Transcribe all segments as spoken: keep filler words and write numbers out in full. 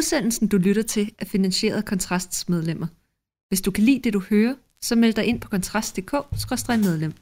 Udsendelsen, du lytter til, er finansieret af Kontrasts medlemmer. Hvis du kan lide det, du hører, så meld dig ind på kontrast punktum d k skråstreg medlem.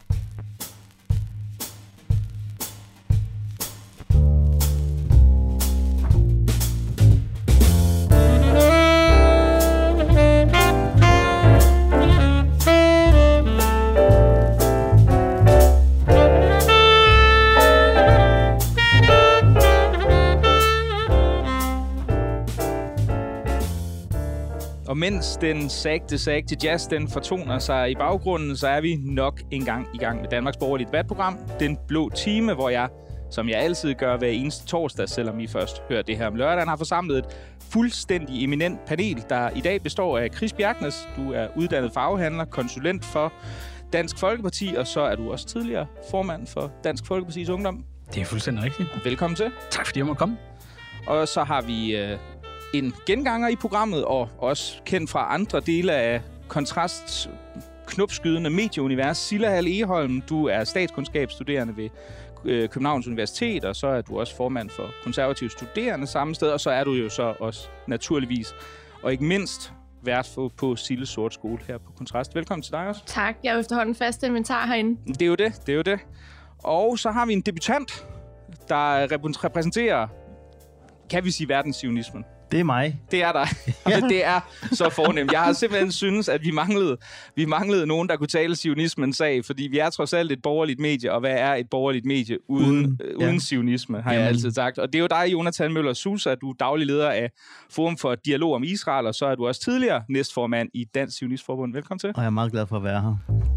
Og mens den sagte, sagte jazz, den fortoner sig i baggrunden, så er vi nok engang i gang med Danmarks borgerlige debatprogram, Den Blå Time, hvor jeg, som jeg altid gør hver eneste torsdag, selvom I først hører det her om lørdagen, har forsamlet et fuldstændig eminent panel, der i dag består af Chris Bjerknes. Du er uddannet farvehandler, konsulent for Dansk Folkeparti, og så er du også tidligere formand for Dansk Folkepartis Ungdom. Det er fuldstændig rigtigt. Velkommen til. Tak fordi jeg må komme. Og så har vi øh, en genganger i programmet, og også kendt fra andre dele af Kontrasts knopskydende medieunivers. Silla Hall Egholm, du er statskundskabsstuderende ved øh, Københavns Universitet, og så er du også formand for konservative studerende samme sted, og så er du jo så også naturligvis, og ikke mindst, vært på, på Silles Sort Skole her på Kontrast. Velkommen til dig også. Tak, jeg er efterhånden fast inventar herinde. Det er jo det, det er jo det. Og så har vi en debutant, der repræsenterer, kan vi sige, verdenszionismen. Det er mig. Det er dig. Ja. Det er så fornemt. Jeg har simpelthen synes, at vi manglede, vi manglede nogen, der kunne tale zionismens sag, fordi vi er trods alt et borgerligt medie, og hvad er et borgerligt medie uden, uden, øh, uden ja. zionisme, har Jamen. jeg altid sagt. Og det er jo dig, Jonathan Møller Sousa, du er daglig leder af Forum for Dialog om Israel, og så er du også tidligere næstformand i Dansk Zionistforbund. Velkommen til. Og jeg er meget glad for at være her.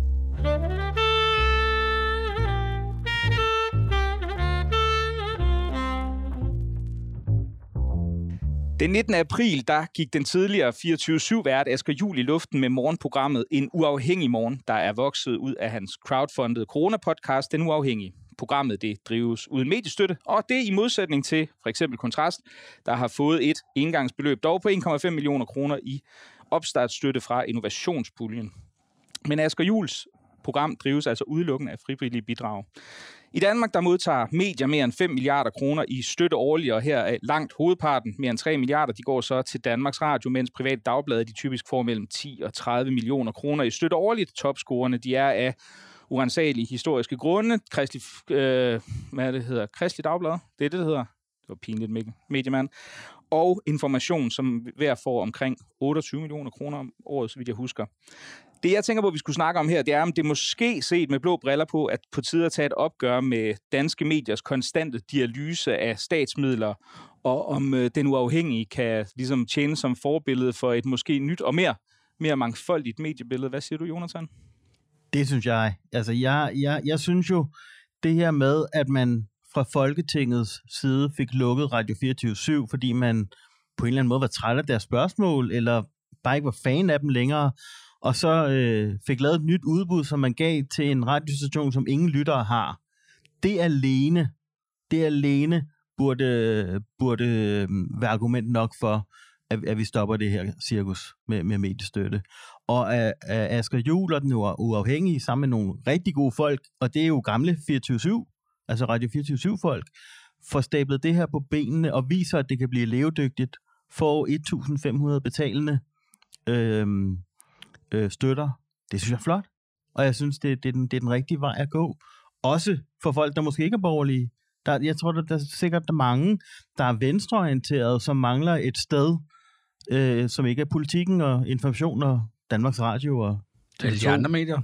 Den nittende april, der gik den tidligere fireogtyve syv-vært Asger Juhl i luften med morgenprogrammet En Uafhængig Morgen, der er vokset ud af hans crowdfundede coronapodcast Den Uafhængige. Programmet det drives uden mediestøtte, og det i modsætning til for eksempel Kontrast, der har fået et engangsbeløb dog på en komma fem millioner kroner i opstartsstøtte fra Innovationspuljen. Men Asger Juhls program drives altså udelukkende af frivillige bidrag. I Danmark der modtager medier mere end fem milliarder kroner i støtte årligt, og her er langt hovedparten, mere end tre milliarder, de går så til Danmarks Radio, mens private dagblade de typisk får mellem ti og tredive millioner kroner i støtte årligt. Topscorerne de er af uransagelige historiske grunde. Kristelig, øh, hvad det hedder? Kristelig Dagblad, det er det, det hedder. Det var pinligt, Mikkel. Mediemand. Og Information, som hver får omkring otteogtyve millioner kroner om året, så vidt jeg husker. Det, jeg tænker på, at vi skulle snakke om her, det er, om det måske set med blå briller på, at på tide at tage et opgør med danske mediers konstante dialyse af statsmidler, og om øh, den uafhængige kan ligesom tjene som forbillede for et måske nyt og mere, mere mangfoldigt mediebillede. Hvad siger du, Jonathan? Det synes jeg. Altså, jeg, jeg, jeg synes jo, det her med, at man fra Folketingets side fik lukket Radio fireogtyve syv, fordi man på en eller anden måde var træt af deres spørgsmål, eller bare ikke var fan af dem længere, og så øh, fik lavet et nyt udbud, som man gav til en radiostation, som ingen lyttere har. Det alene, det alene burde, burde være argument nok for, at, at vi stopper det her cirkus med, med mediestøtte. Og at, at Asger Juhl og den uafhængige sammen med nogle rigtig gode folk, og det er jo gamle fireogtyve syv, altså Radio fireogtyve syv-folk, får stablet det her på benene og viser, at det kan blive levedygtigt, får et tusind fem hundrede betalende øh, øh, støtter. Det synes jeg er flot, og jeg synes, det, det, er den, det er den rigtige vej at gå. Også for folk, der måske ikke er borgerlige. Der, jeg tror, der, der er sikkert der er mange, der er venstreorienterede, som mangler et sted, øh, som ikke er politikken og information og Danmarks Radio og det er de andre medier.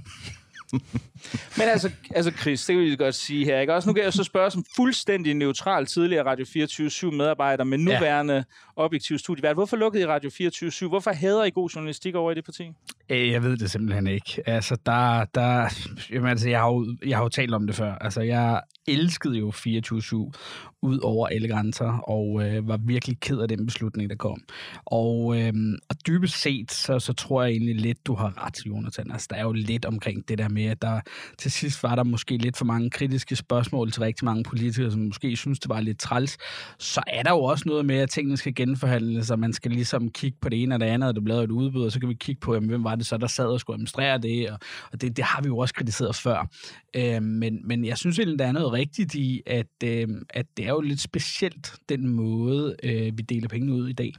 Men altså, altså Chris, det vil jeg godt sige her, ikke? Også nu kan jeg så spørge som fuldstændig neutral tidligere Radio fireogtyve syv medarbejder med nuværende ja. objektiv studievært. Hvorfor lukkede I Radio fireogtyve syv? Hvorfor hader I god journalistik over i det parti? Jeg ved det simpelthen ikke. Altså, der, der, jamen, altså, jeg, har jo, jeg har jo talt om det før. Altså, jeg elskede jo fireogtyve syv ud over alle grænser, og øh, var virkelig ked af den beslutning, der kom. Og, øh, og dybest set, så, så tror jeg egentlig lidt, du har ret, Jonathan. Altså, der er jo lidt omkring det der med, at der til sidst var der måske lidt for mange kritiske spørgsmål til rigtig mange politikere, som måske synes, det var lidt træls. Så er der jo også noget med, at tingene skal genforhandles, så man skal ligesom kigge på det ene og det andet, og det bliver et udbud, og så kan vi kigge på, jamen, hvem var det så, der sad og skulle administrere det, og, og det, det har vi jo også kritiseret før. Øh, men, men jeg synes egentlig, der er noget noget rigtigt i, at, øh, at det er jo lidt specielt, den måde, øh, vi deler penge ud i dag.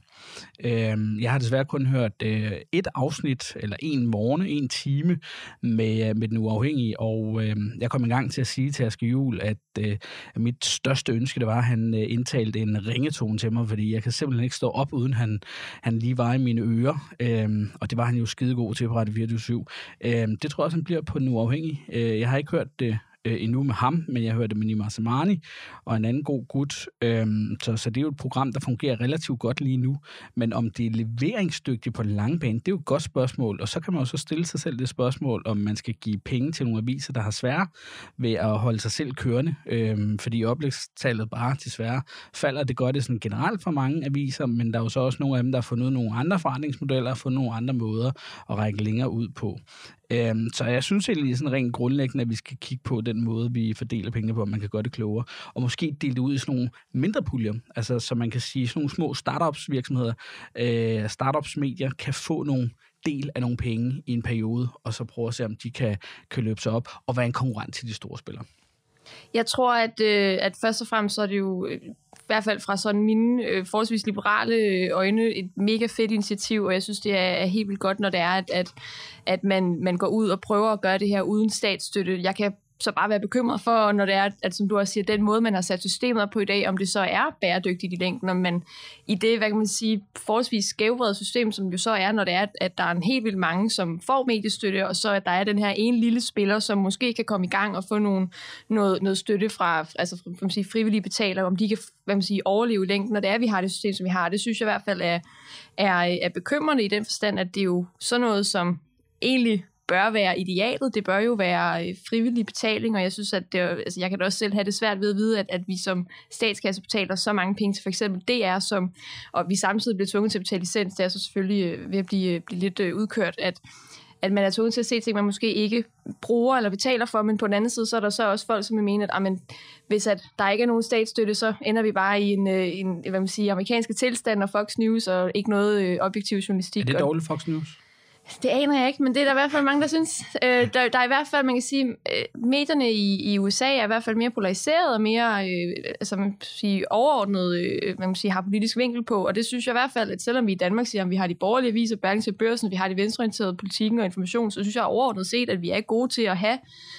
Øh, jeg har desværre kun hørt øh, et afsnit, eller en morgen, en time med, med Den Uafhængige, og øh, jeg kom i gang til at sige til Asger Juhl, at øh, mit største ønske, det var, at han øh, indtalte en ringetone til mig, fordi jeg kan simpelthen ikke stå op, uden han, han lige var i mine ører, øh, og det var han jo skidegod til på Radio fireogtyve syv. Øh, det tror jeg også, han bliver på Den Uafhængige. Øh, jeg har ikke hørt det øh, endnu med ham, men jeg hørte det med Nima Samani og en anden god gut. Øhm, så, så det er jo et program, der fungerer relativt godt lige nu. Men om det er leveringsdygtigt på den lange bane, det er jo et godt spørgsmål. Og så kan man jo så stille sig selv det spørgsmål, om man skal give penge til nogle aviser, der har svære ved at holde sig selv kørende. Øhm, fordi oplægstallet bare desværre falder. Det gør det sådan generelt for mange aviser, men der er jo så også nogle af dem, der har fundet nogle andre forretningsmodeller, fundet nogle andre måder at række længere ud på. Øhm, så jeg synes egentlig sådan rent grundlæggende, at vi skal kigge på den måde, vi fordeler pengene på, at man kan gøre det klogere. Og måske dele det ud i sådan nogle mindre puljer, altså så man kan sige, sådan nogle små startups virksomheder, øh, startups medier kan få nogle del af nogle penge i en periode, og så prøve at se, om de kan, kan løbe sig op og være en konkurrent til de store spillere. Jeg tror, at, øh, at først og fremmest så er det jo, øh, i hvert fald fra sådan mine øh, forholdsvis liberale øjne, et mega fedt initiativ, og jeg synes, det er, er helt vildt godt, når det er, at, at, at man, man går ud og prøver at gøre det her uden statsstøtte. Jeg kan så bare være bekymret for, når det er, at som du også siger, den måde, man har sat systemet op på i dag, om det så er bæredygtigt i længden, om man i det, hvad kan man sige, forholdsvis skævvredet system, som jo så er, når det er, at der er en helt vildt mange, som får mediestøtte, og så at der er den her ene lille spiller, som måske kan komme i gang og få nogle, noget, noget støtte fra, altså fra man sige, frivillige betalere, om de kan, hvad man sige, overleve i længden, når det er, at vi har det system, som vi har. Det synes jeg i hvert fald er, er, er bekymrende i den forstand, at det er jo sådan noget, som egentlig bør være idealet. Det bør jo være frivillig betaling, og jeg synes, at det, altså jeg kan da også selv have det svært ved at vide, at, at vi som statskasse betaler så mange penge til for eksempel D R, som, og vi samtidig bliver tvunget til at betale licens. Det er så selvfølgelig ved at blive, blive lidt udkørt, at, at man er tvunget til at se ting, man måske ikke bruger eller betaler for, men på den anden side, så er der så også folk, som mener, at amen, hvis at der ikke er nogen statsstøtte, så ender vi bare i en, en hvad man siger, amerikanske tilstand og Fox News, og ikke noget objektiv journalistik. Er det dårligt Fox News? Det aner jeg ikke, men det er der i hvert fald mange, der synes. Øh, der, der er i hvert fald, man kan sige, øh, medierne i, i U S A er i hvert fald mere polariseret og mere øh, altså, man kan sige, overordnet, øh, man kan sige, har politisk vinkel på, og det synes jeg i hvert fald, at selvom vi i Danmark siger, at vi har de borgerlige aviser, Berlingske Børsen, vi har de venstreorienterede Politikken og Information, så synes jeg overordnet set, at vi er gode til at have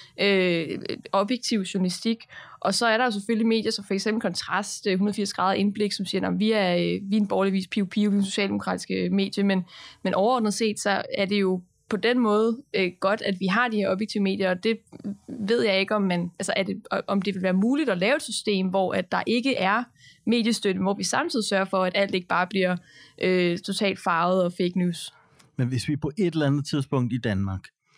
øh, objektiv journalistik. Og så er der jo selvfølgelig medier, som for eksempel Kontrast, et hundrede og firs grader indblik, som siger, at vi er, vi er en borgerlig vis, piv piv, vi er en socialdemokratiske medie, men, men overordnet set, så er det jo på den måde øh, godt, at vi har de her objektive medier, og det ved jeg ikke, om, man, altså er det, om det vil være muligt at lave et system, hvor at der ikke er mediestøtte, hvor vi samtidig sørger for, at alt ikke bare bliver øh, totalt farvet og fake news. Men hvis vi på et eller andet tidspunkt i Danmark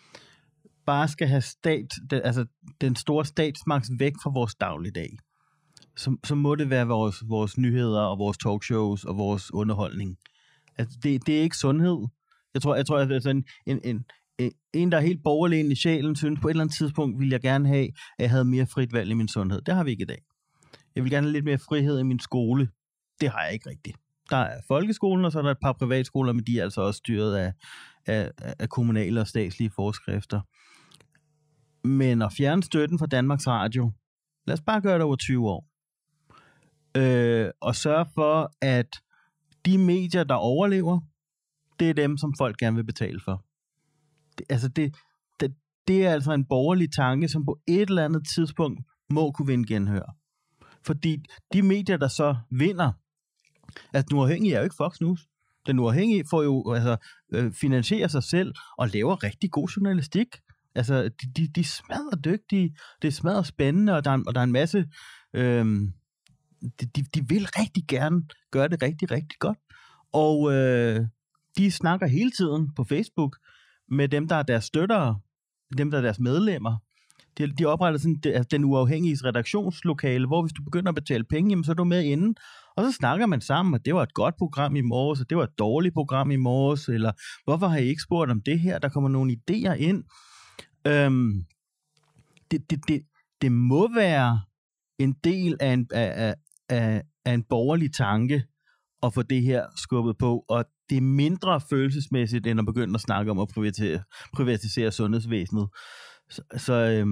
bare skal have stat, den, altså den store statsmagt væk fra vores dagligdag, så, så må det være vores, vores nyheder og vores talkshows og vores underholdning. Altså, det, det er ikke sundhed. Jeg tror, jeg tror at altså en, en, en, en, der er helt borgerlig i sjælen, synes på et eller andet tidspunkt ville jeg gerne have, at jeg havde mere frit valg i min sundhed. Det har vi ikke i dag. Jeg vil gerne have lidt mere frihed i min skole. Det har jeg ikke rigtigt. Der er folkeskolen, og så er der et par privatskoler, men de er altså også styret af, af, af kommunale og statslige forskrifter. Men at fjerne støtten fra Danmarks Radio, lad os bare gøre det over tyve år. Øh, og sørge for, at de medier, der overlever, det er dem, som folk gerne vil betale for. Det, altså det, det, det er altså en borgerlig tanke, som på et eller andet tidspunkt må kunne vinde genhør. Fordi de medier, der så vinder, altså Den Uafhængige er jo ikke Fox News. Den Uafhængige får jo altså øh, finansierer sig selv og laver rigtig god journalistik. Altså, de, de, de er smadret dygtige, det er smadret spændende, og der er, og der er en masse... Øhm, de, de, de vil rigtig gerne gøre det rigtig, rigtig godt. Og øh, de snakker hele tiden på Facebook med dem, der er deres støttere, dem, der er deres medlemmer. De, de opretter sådan det, Den Uafhængiges redaktionslokale, hvor hvis du begynder at betale penge, jamen, så er du med inden. Og så snakker man sammen, at det var et godt program i morges, og det var et dårligt program i morges, eller hvorfor har I ikke spurgt om det her? Der kommer nogle idéer ind. Øhm, det, det, det, det må være en del af en, af, af, af en borgerlig tanke at få det her skubbet på, og det er mindre følelsesmæssigt, end at begynde at snakke om at privatisere, privatisere sundhedsvæsenet. Så, så øhm,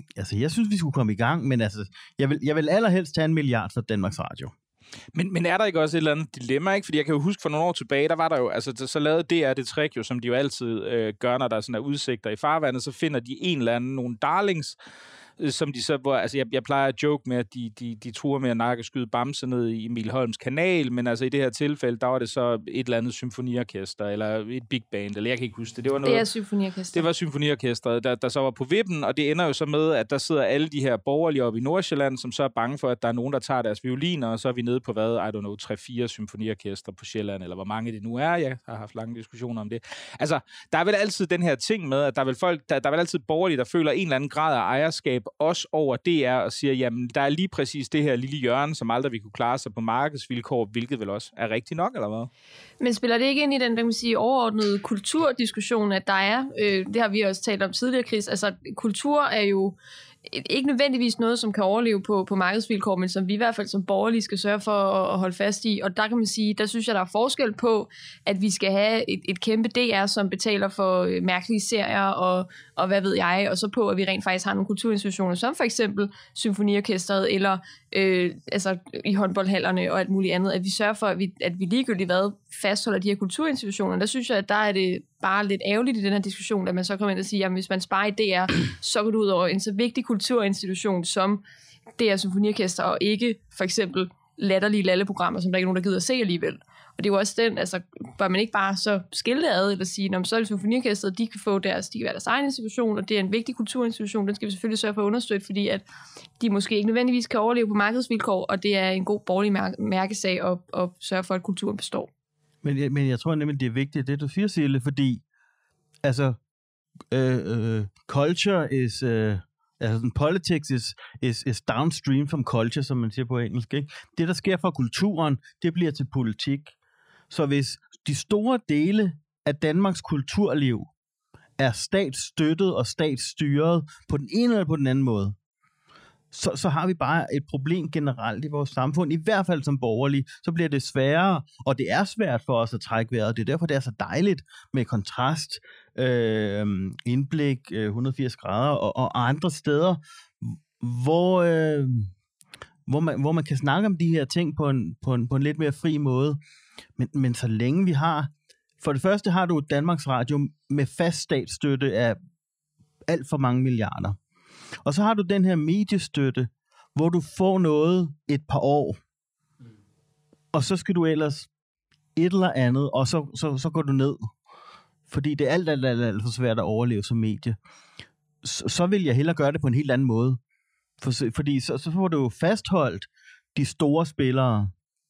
altså, jeg synes, vi skulle komme i gang, men altså, jeg vil, jeg vil allerhelst tage en milliard for Danmarks Radio. Men, men er der ikke også et eller andet dilemma, ikke? Fordi jeg kan jo huske for nogle år tilbage, der var der jo, altså så lavede D R det trick jo, som de jo altid øh, gør, når der er sådan der udsigter i farvandet, så finder de en eller anden, nogle darlings, som de så, hvor, altså jeg, jeg plejer at joke med, at de, de, de truer med at nakkeskyde Bamse ned i Emil Holms kanal, men altså i det her tilfælde, der var det så et eller andet symfoniorkester, eller et big band, eller jeg kan ikke huske det. Det var noget, det er symfoniorkester. Det var symfoniorkestret, der, der så var på vippen, og det ender jo så med, at der sidder alle de her borgerlige oppe i Nordsjælland, som så er bange for, at der er nogen, der tager deres violiner, og så er vi nede på hvad, I don't know, tre fire symfoniorkester på Sjælland, eller hvor mange det nu er. Jeg har haft lange diskussioner om det. Altså, der er vel altid den her ting med, at der er vel folk, der, der er vel altid borgerlige, der føler en eller anden grad af ejerskab, også over D R, og siger, jamen, der er lige præcis det her lille hjørne, som aldrig vi kunne klare sig på markedsvilkår, hvilket vel også er rigtigt nok, eller hvad? Men spiller det ikke ind i den, der kan sige, overordnede kulturdiskussion, at der er, øh, det har vi også talt om tidligere, Chris, altså kultur er jo ikke nødvendigvis noget, som kan overleve på, på markedsvilkår, men som vi i hvert fald som borgerlige skal sørge for at, at holde fast i. Og der kan man sige, der synes jeg, der er forskel på, at vi skal have et, et kæmpe D R, som betaler for øh, mærkelige serier og, og hvad ved jeg, og så på, at vi rent faktisk har nogle kulturinstitutioner, som for eksempel Symfoniorkestret, eller øh, altså i håndboldhallerne og alt muligt andet, at vi sørger for, at vi, at vi ligegyldigt hvad fastholder de her kulturinstitutioner. Der synes jeg, at der er det bare lidt ærgerligt i den her diskussion, at man så kommer ind og siger, at hvis man sparer i D R, så går du ud over en så vigtig kulturinstitution som D R Symfoniorkester, og ikke for eksempel latterlige lalleprogrammer, som der ikke er nogen, der gider at se alligevel. Og det er jo også den, altså, bør man ikke bare så skilte ad, eller sige, når så er det Symfoniorkestret, de kan få deres, de kan være deres egen institution, og det er en vigtig kulturinstitution, den skal vi selvfølgelig sørge for at understøtte, fordi at de måske ikke nødvendigvis kan overleve på markedsvilkår, og det er en god borgerlig mær- mærkesag at, at sørge for, at kulturen består. Men jeg, men jeg tror nemlig, det er vigtigt, det du siger, Sille, fordi altså, øh, øh, culture is... Øh, altså, politics is, is, is downstream from culture, som man siger på engelsk, ikke? Det, der sker fra kulturen, det bliver til politik. Så hvis de store dele af Danmarks kulturliv er statsstøttet og statsstyret på den ene eller på den anden måde, så, så har vi bare et problem generelt i vores samfund, i hvert fald som borgerlige, så bliver det sværere, og det er svært for os at trække vejret. Det er derfor, det er så dejligt med kontrast, øh, indblik, øh, et hundrede og firs grader og, og andre steder, hvor, øh, hvor, man, hvor man kan snakke om de her ting på en, på en, på en lidt mere fri måde. Men, men så længe vi har, for det første har du Danmarks Radio med fast statsstøtte af alt for mange milliarder. Og så har du den her mediestøtte, hvor du får noget et par år, og så skal du ellers et eller andet, og så, så, så går du ned. Fordi det er alt, alt, alt, alt for svært at overleve som medie. Så, så vil jeg hellere gøre det på en helt anden måde. For, fordi så, så får du jo fastholdt de store spillere.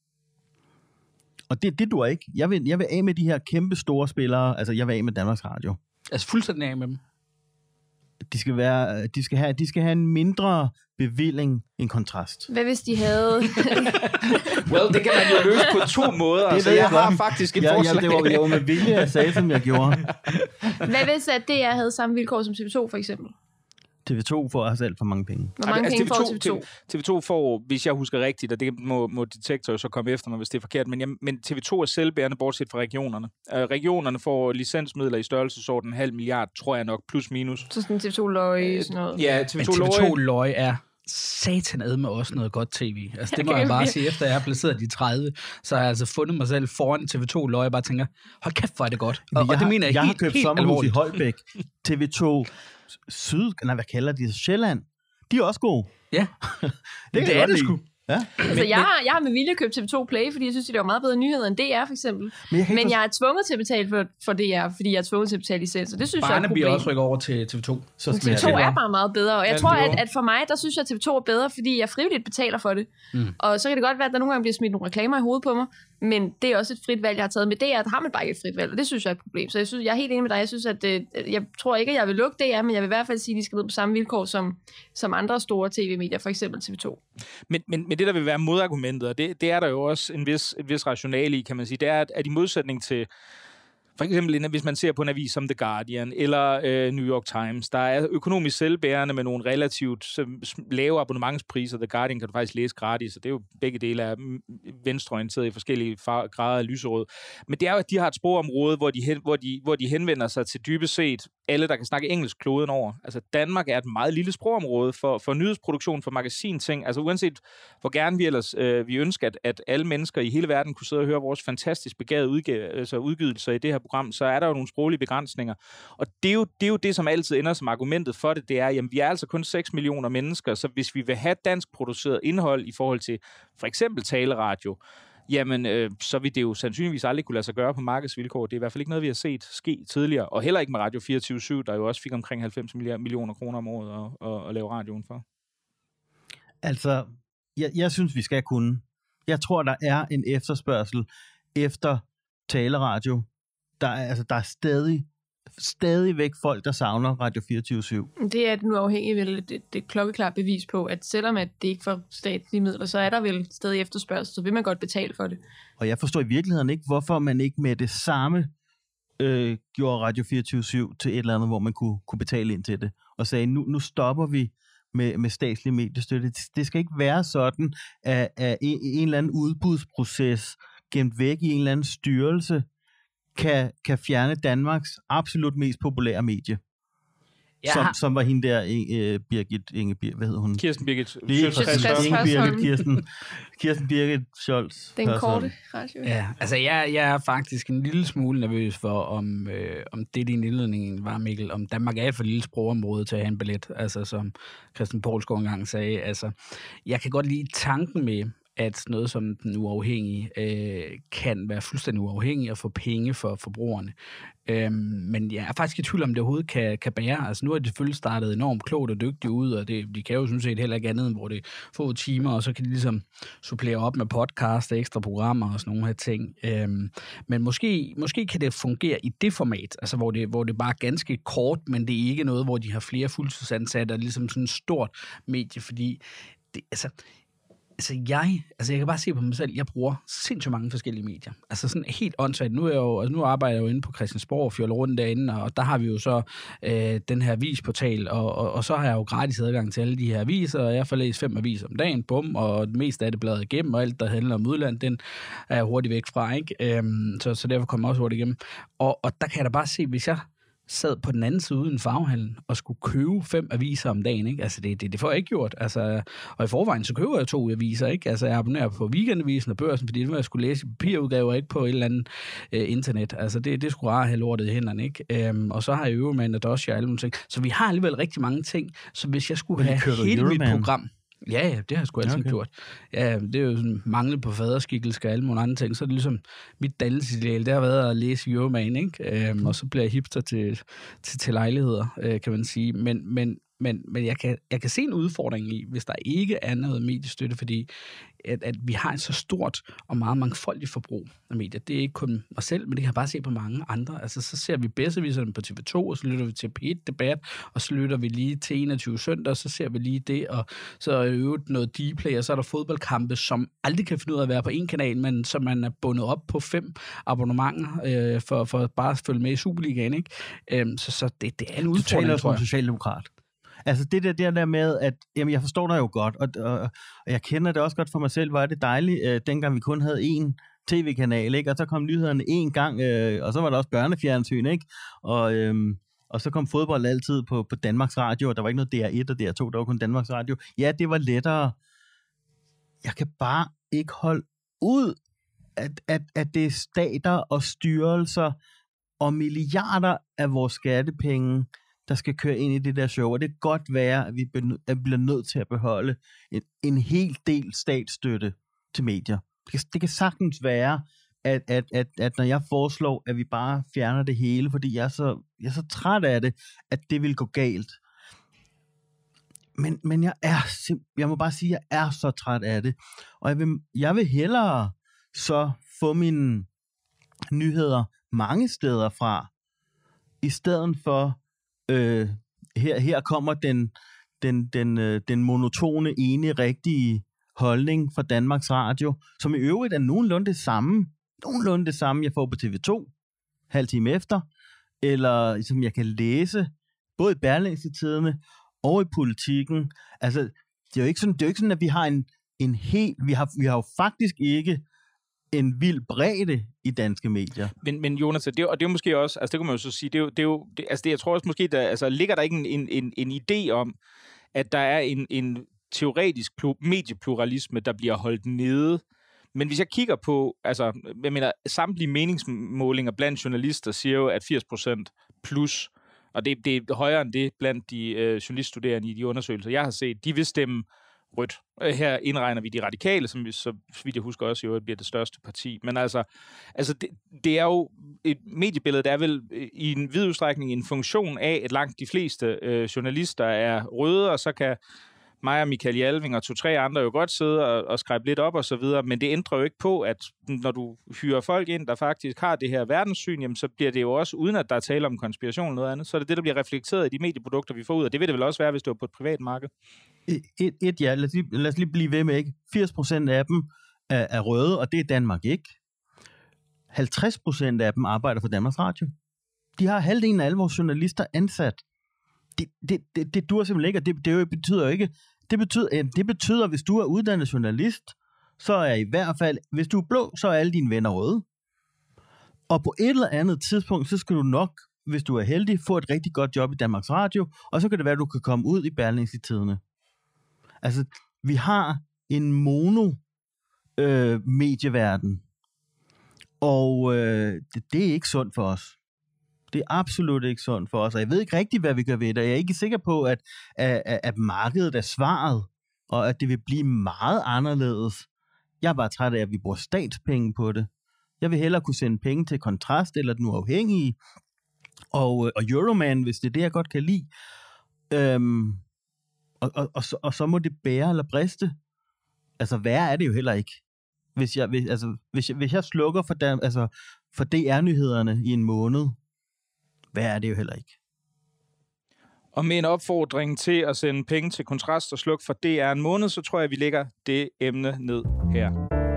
Og det, det dur ikke. Jeg vil, jeg vil af med de her kæmpe store spillere, altså jeg vil af med Danmarks Radio. Altså fuldstændig af med dem. De skal, være, de, skal have, de skal have en mindre bevilling end Kontrast. Hvad hvis de havde... Well, det kan man jo løse på to måder. Det altså, jeg, jeg har faktisk et ja, forslag. Ja, det var jo med vilje, jeg sagde, som jeg gjorde. Hvad hvis at D R havde samme vilkår som T V to, for eksempel? T V to får også alt for mange penge. Hvor mange altså, penge får T V to? T V to får, hvis jeg husker rigtigt, og det må, må Detektor så komme efter mig, hvis det er forkert, men, jeg, men T V to er selvbærende, bortset fra regionerne. Uh, regionerne får licensmidler i størrelsesorden en halv milliard, tror jeg nok, plus minus. Så sådan T V to løg, sådan noget. Ja, T V to, T V to løg er satanad med også noget godt tv. Altså det må jeg bare sige, efter jeg har placeret de tredive, så har jeg altså fundet mig selv foran T V to løg, og bare tænker, hold kæft, hvor er det godt. Og, jeg og det mener jeg, jeg helt, har købt helt sommerhus alvorligt. i Holbæk. T V to Syd, nej, hvad kalder de det? Sjælland. De er også gode. Ja, det, det, det er det sgu. Ja. Altså, jeg har, jeg har med vilje købt T V to Play, fordi jeg synes, det er meget bedre nyheder end D R, for eksempel. Men jeg, Men jeg er tvunget til at betale for, for D R, fordi jeg er tvunget til at betale licens, og det synes jeg er et Barnaby problem. også rykker over til T V to. Så skal T V to er bare meget bedre, og jeg Ja, tror, det er at, at for mig, der synes jeg, at T V to er bedre, fordi jeg frivilligt betaler for det. Mm. Og så kan det godt være, at der nogle gange bliver smidt nogle reklamer i hovedet på mig, men det er også et frit valg, jeg har taget. Med D R, der har man bare ikke et frit valg, og det synes jeg er et problem. Så jeg, synes, jeg er helt enig med dig. Jeg synes, at øh, jeg tror ikke, at jeg vil lukke D R, men jeg vil i hvert fald sige, at de skal ned på samme vilkår som, som andre store tv-medier, for eksempel T V to. Men, men, men det, der vil være modargumentet, og det, det er der jo også en vis, et vis rationale i, kan man sige, det er, at, at i modsætning til, for eksempel, hvis man ser på en avis som The Guardian eller øh, New York Times, der er økonomisk selvbærende med nogle relativt lave abonnementspriser. The Guardian kan du faktisk læse gratis, og det er jo begge dele af venstreorienteret i forskellige far- grader af lyserød. Men det er jo, at de har et sprogområde, hvor de, hen, hvor, de, hvor de henvender sig til dybest set alle, der kan snakke engelsk kloden over. Altså, Danmark er et meget lille sprogområde for, for nyhedsproduktion, for magasinting. Altså, uanset hvor gerne vi ellers øh, vi ønsker, at, at alle mennesker i hele verden kunne sidde og høre vores fantastisk begavede udg- altså udgydelser i det her program, så er der jo nogle sproglige begrænsninger. Og det er jo det, er jo det som altid ender som argumentet for det, det er, jamen, vi er altså kun seks millioner mennesker, så hvis vi vil have dansk produceret indhold i forhold til for eksempel taleradio, jamen, øh, så vil det jo sandsynligvis aldrig kunne lade sig gøre på markedsvilkår. Det er i hvert fald ikke noget, vi har set ske tidligere. Og heller ikke med Radio fireogtyve syv, der jo også fik omkring halvfems millioner kroner om året at, at, at lave radioen for. Altså, jeg, jeg synes, vi skal kunne. Jeg tror, der er en efterspørgsel efter taleradio. Der er, altså, der er stadig, stadigvæk folk, der savner Radio fireogtyve syv. Det er nu afhængigt vel det, det, det klokkeklart bevis på, at selvom at det ikke får statslige midler, så er der vel stadig efterspørgsel, så vil man godt betale for det. Og jeg forstår i virkeligheden ikke, hvorfor man ikke med det samme øh, gjorde Radio fireogtyve syv til et eller andet, hvor man kunne, kunne betale ind til det, og sagde, nu, nu stopper vi med, med statslig mediestøtte. Det, det skal ikke være sådan, at, at en, en eller anden udbudsproces gemt væk i en eller anden styrelse kan, kan fjerne Danmarks absolut mest populære medie. Som, som var hende der, uh, Birgit Inge, hvad hedder hun? Kirsten Birgit. Lige præcis, Inge Birgit, Kirsten, Kirsten Birgit Scholz. Den korte radio. Ja, altså jeg, jeg er faktisk en lille smule nervøs for, om, øh, om det din indledning var, Mikkel, om Danmark er et for lille sprogområde til at have en billet, altså som Christian Poulsgaard engang sagde. Altså, jeg kan godt lide tanken med, at noget som den uafhængige øh, kan være fuldstændig uafhængig og få penge for forbrugerne. Øhm, men jeg er faktisk i tvivl om, det overhovedet kan, kan bære. Altså nu er det selvfølgelig startet enormt klogt og dygtigt ud, og det, de kan jo sådan set heller ikke andet, hvor det få timer, og så kan de ligesom supplere op med podcast og ekstra programmer og sådan nogle her ting. Øhm, men måske, måske kan det fungere i det format, altså hvor det, hvor det bare er ganske kort, men det er ikke noget, hvor de har flere fuldtidsansatte og ligesom sådan et stort medie, fordi det, altså Altså jeg, altså jeg kan bare se på mig selv, jeg bruger sindssygt mange forskellige medier. Altså sådan helt åndssvagt. Nu, er jeg jo, altså nu arbejder jeg jo inde på Christiansborg og fjoller rundt derinde, og der har vi jo så øh, den her avisportal, og, og, og så har jeg jo gratis adgang til alle de her aviser, og jeg får læst fem aviser om dagen, bum, og det meste af det bladet igennem, og alt, der handler om udland, den er jeg hurtigt væk fra, ikke? Øhm, så, så derfor kommer jeg også hurtigt igennem. Og, og der kan jeg da bare se, hvis jeg sad på den anden side uden farvehallen og skulle købe fem aviser om dagen, ikke? Altså, det, det, det får jeg ikke gjort. Altså, og i forvejen, så køber jeg to aviser, ikke? Altså, jeg abonnerer på Weekendavisen og Børsen, fordi det var, jeg skulle læse papirudgaver, ikke på et eller andet øh, internet. Altså, det, det skulle rare have lortet i hænderne, ikke? Øhm, og så har jeg Euroman og Dosha og alle mulige ting. Så vi har alligevel rigtig mange ting. Så hvis jeg skulle have hele mit program... Ja, ja, det har jeg sgu altid okay. gjort. Ja, det er jo sådan mangel på faderskikkelse og alle mulige andre ting. Så er det ligesom mit dannelsesideal, det har været at læse Euroman, ikke? Øhm, og så bliver jeg hipster til, til, til lejligheder, øh, kan man sige. Men, men, men, men jeg, kan, jeg kan se en udfordring i, hvis der ikke er noget mediestøtte, fordi at, at vi har et så stort og meget mangfoldigt forbrug af medier. Det er ikke kun mig selv, men det kan jeg bare se på mange andre. Altså, så ser vi bedsteviserne på T V to, og så lytter vi til P et-debat, og så lytter vi lige til enogtyve søndag, og så ser vi lige det, og så er jo noget Dplay, og så er der fodboldkampe, som aldrig kan finde ud af at være på en kanal, men som man er bundet op på fem abonnementer øh, for, for bare at følge med i Superligaen, ikke? Øhm, så, så det, det er en udfordring, tror jeg. Du taler som socialdemokrat. Altså det der, det der med, at jamen, jeg forstår dig jo godt, og, og, og jeg kender det også godt for mig selv, var det dejligt, øh, dengang vi kun havde én tv-kanal, ikke? Og så kom nyhederne én gang, øh, og så var der også børnefjernsyn, ikke? Og, øh, og så kom fodbold altid på, på Danmarks Radio, og der var ikke noget D R et og D R to, der var kun Danmarks Radio. Ja, det var lettere. Jeg kan bare ikke holde ud, at, at, at det er stater og styrelser og milliarder af vores skattepenge, der skal køre ind i det der show, og det kan godt være, at vi bliver nødt til at beholde en, en hel del statsstøtte til medier. Det kan, det kan sagtens være, at, at, at, at når jeg foreslår, at vi bare fjerner det hele, fordi jeg er så, jeg er så træt af det, at det vil gå galt. Men, men jeg er simp- jeg må bare sige, at jeg er så træt af det, og jeg vil, jeg vil hellere så få mine nyheder mange steder fra, i stedet for Øh, her, her kommer den, den, den, øh, den monotone, ene, rigtige holdning fra Danmarks Radio, som i øvrigt er nogenlunde det samme, nogenlunde det samme, jeg får på T V to, halv time efter, eller som jeg kan læse, både i Berlingske Tidende og i Politikken. Altså, det er jo ikke sådan, det er jo ikke sådan at vi har en, en helt, vi har, vi har jo faktisk ikke en vild bredde i danske medier. Men, men Jonas, det er, og det er jo måske også, altså det kunne man jo så sige, det er jo, det er jo det, altså det, jeg tror også måske, der, altså ligger der ikke en, en, en, en idé om, at der er en, en teoretisk mediepluralisme, der bliver holdt nede. Men hvis jeg kigger på, altså, jeg mener, samtlige meningsmålinger blandt journalister siger jo, at firs procent plus, og det, det er højere end det blandt de øh, journaliststuderende i de undersøgelser, jeg har set, de vil stemme rødt. Her indregner vi de radikale, som vi, så vidt jeg husker også, jo bliver det største parti. Men altså, altså det, det er jo et mediebillede, der er vel i en vid udstrækning en funktion af, at langt de fleste øh, journalister er røde, og så kan mig og Michael Jalving og to-tre andre jo godt sidde og, og skrive lidt op og så videre, men det ændrer jo ikke på, at når du hyrer folk ind, der faktisk har det her verdenssyn, jamen så bliver det jo også, uden at der er tale om konspiration eller noget andet, så er det det, der bliver reflekteret i de medieprodukter, vi får ud, og det vil det vel også være, hvis det var på et privat marked. Et, et ja, lad os, lige, lad os lige blive ved med, ikke? firs procent af dem er, er røde, og det er Danmark ikke. halvtreds procent af dem arbejder for Danmarks Radio. De har halvdelen af alle vores journalister ansat. Det, det, det, det dur simpelthen ikke, og det, det betyder jo ikke, det betyder, det betyder, hvis du er uddannet journalist, så er i hvert fald, hvis du er blå, så er alle dine venner røde. Og på et eller andet tidspunkt, så skal du nok, hvis du er heldig, få et rigtig godt job i Danmarks Radio, og så kan det være, at du kan komme ud i Berlingske Tidende. Altså, vi har en mono øh, medieverden, og øh, det, det er ikke sundt for os. Det er absolut ikke sundt for os, og jeg ved ikke rigtigt, hvad vi gør ved det. Jeg er ikke sikker på, at, at, at markedet er svaret, og at det vil blive meget anderledes. Jeg er bare træt af, at vi bruger statspenge på det. Jeg vil hellere kunne sende penge til Kontrast eller Den Uafhængige, og, og Euroman, hvis det er det, jeg godt kan lide. Øhm, og, og, og, så, og så må det bære eller briste. Altså, værre er det jo heller ikke. Hvis jeg, hvis, altså, hvis jeg, hvis jeg slukker for, der, altså, for D R-nyhederne i en måned, hvad er det jo heller ikke. Og med en opfordring til at sende penge til Kontrast og slukke for D R en måned, så tror jeg, vi lægger det emne ned her.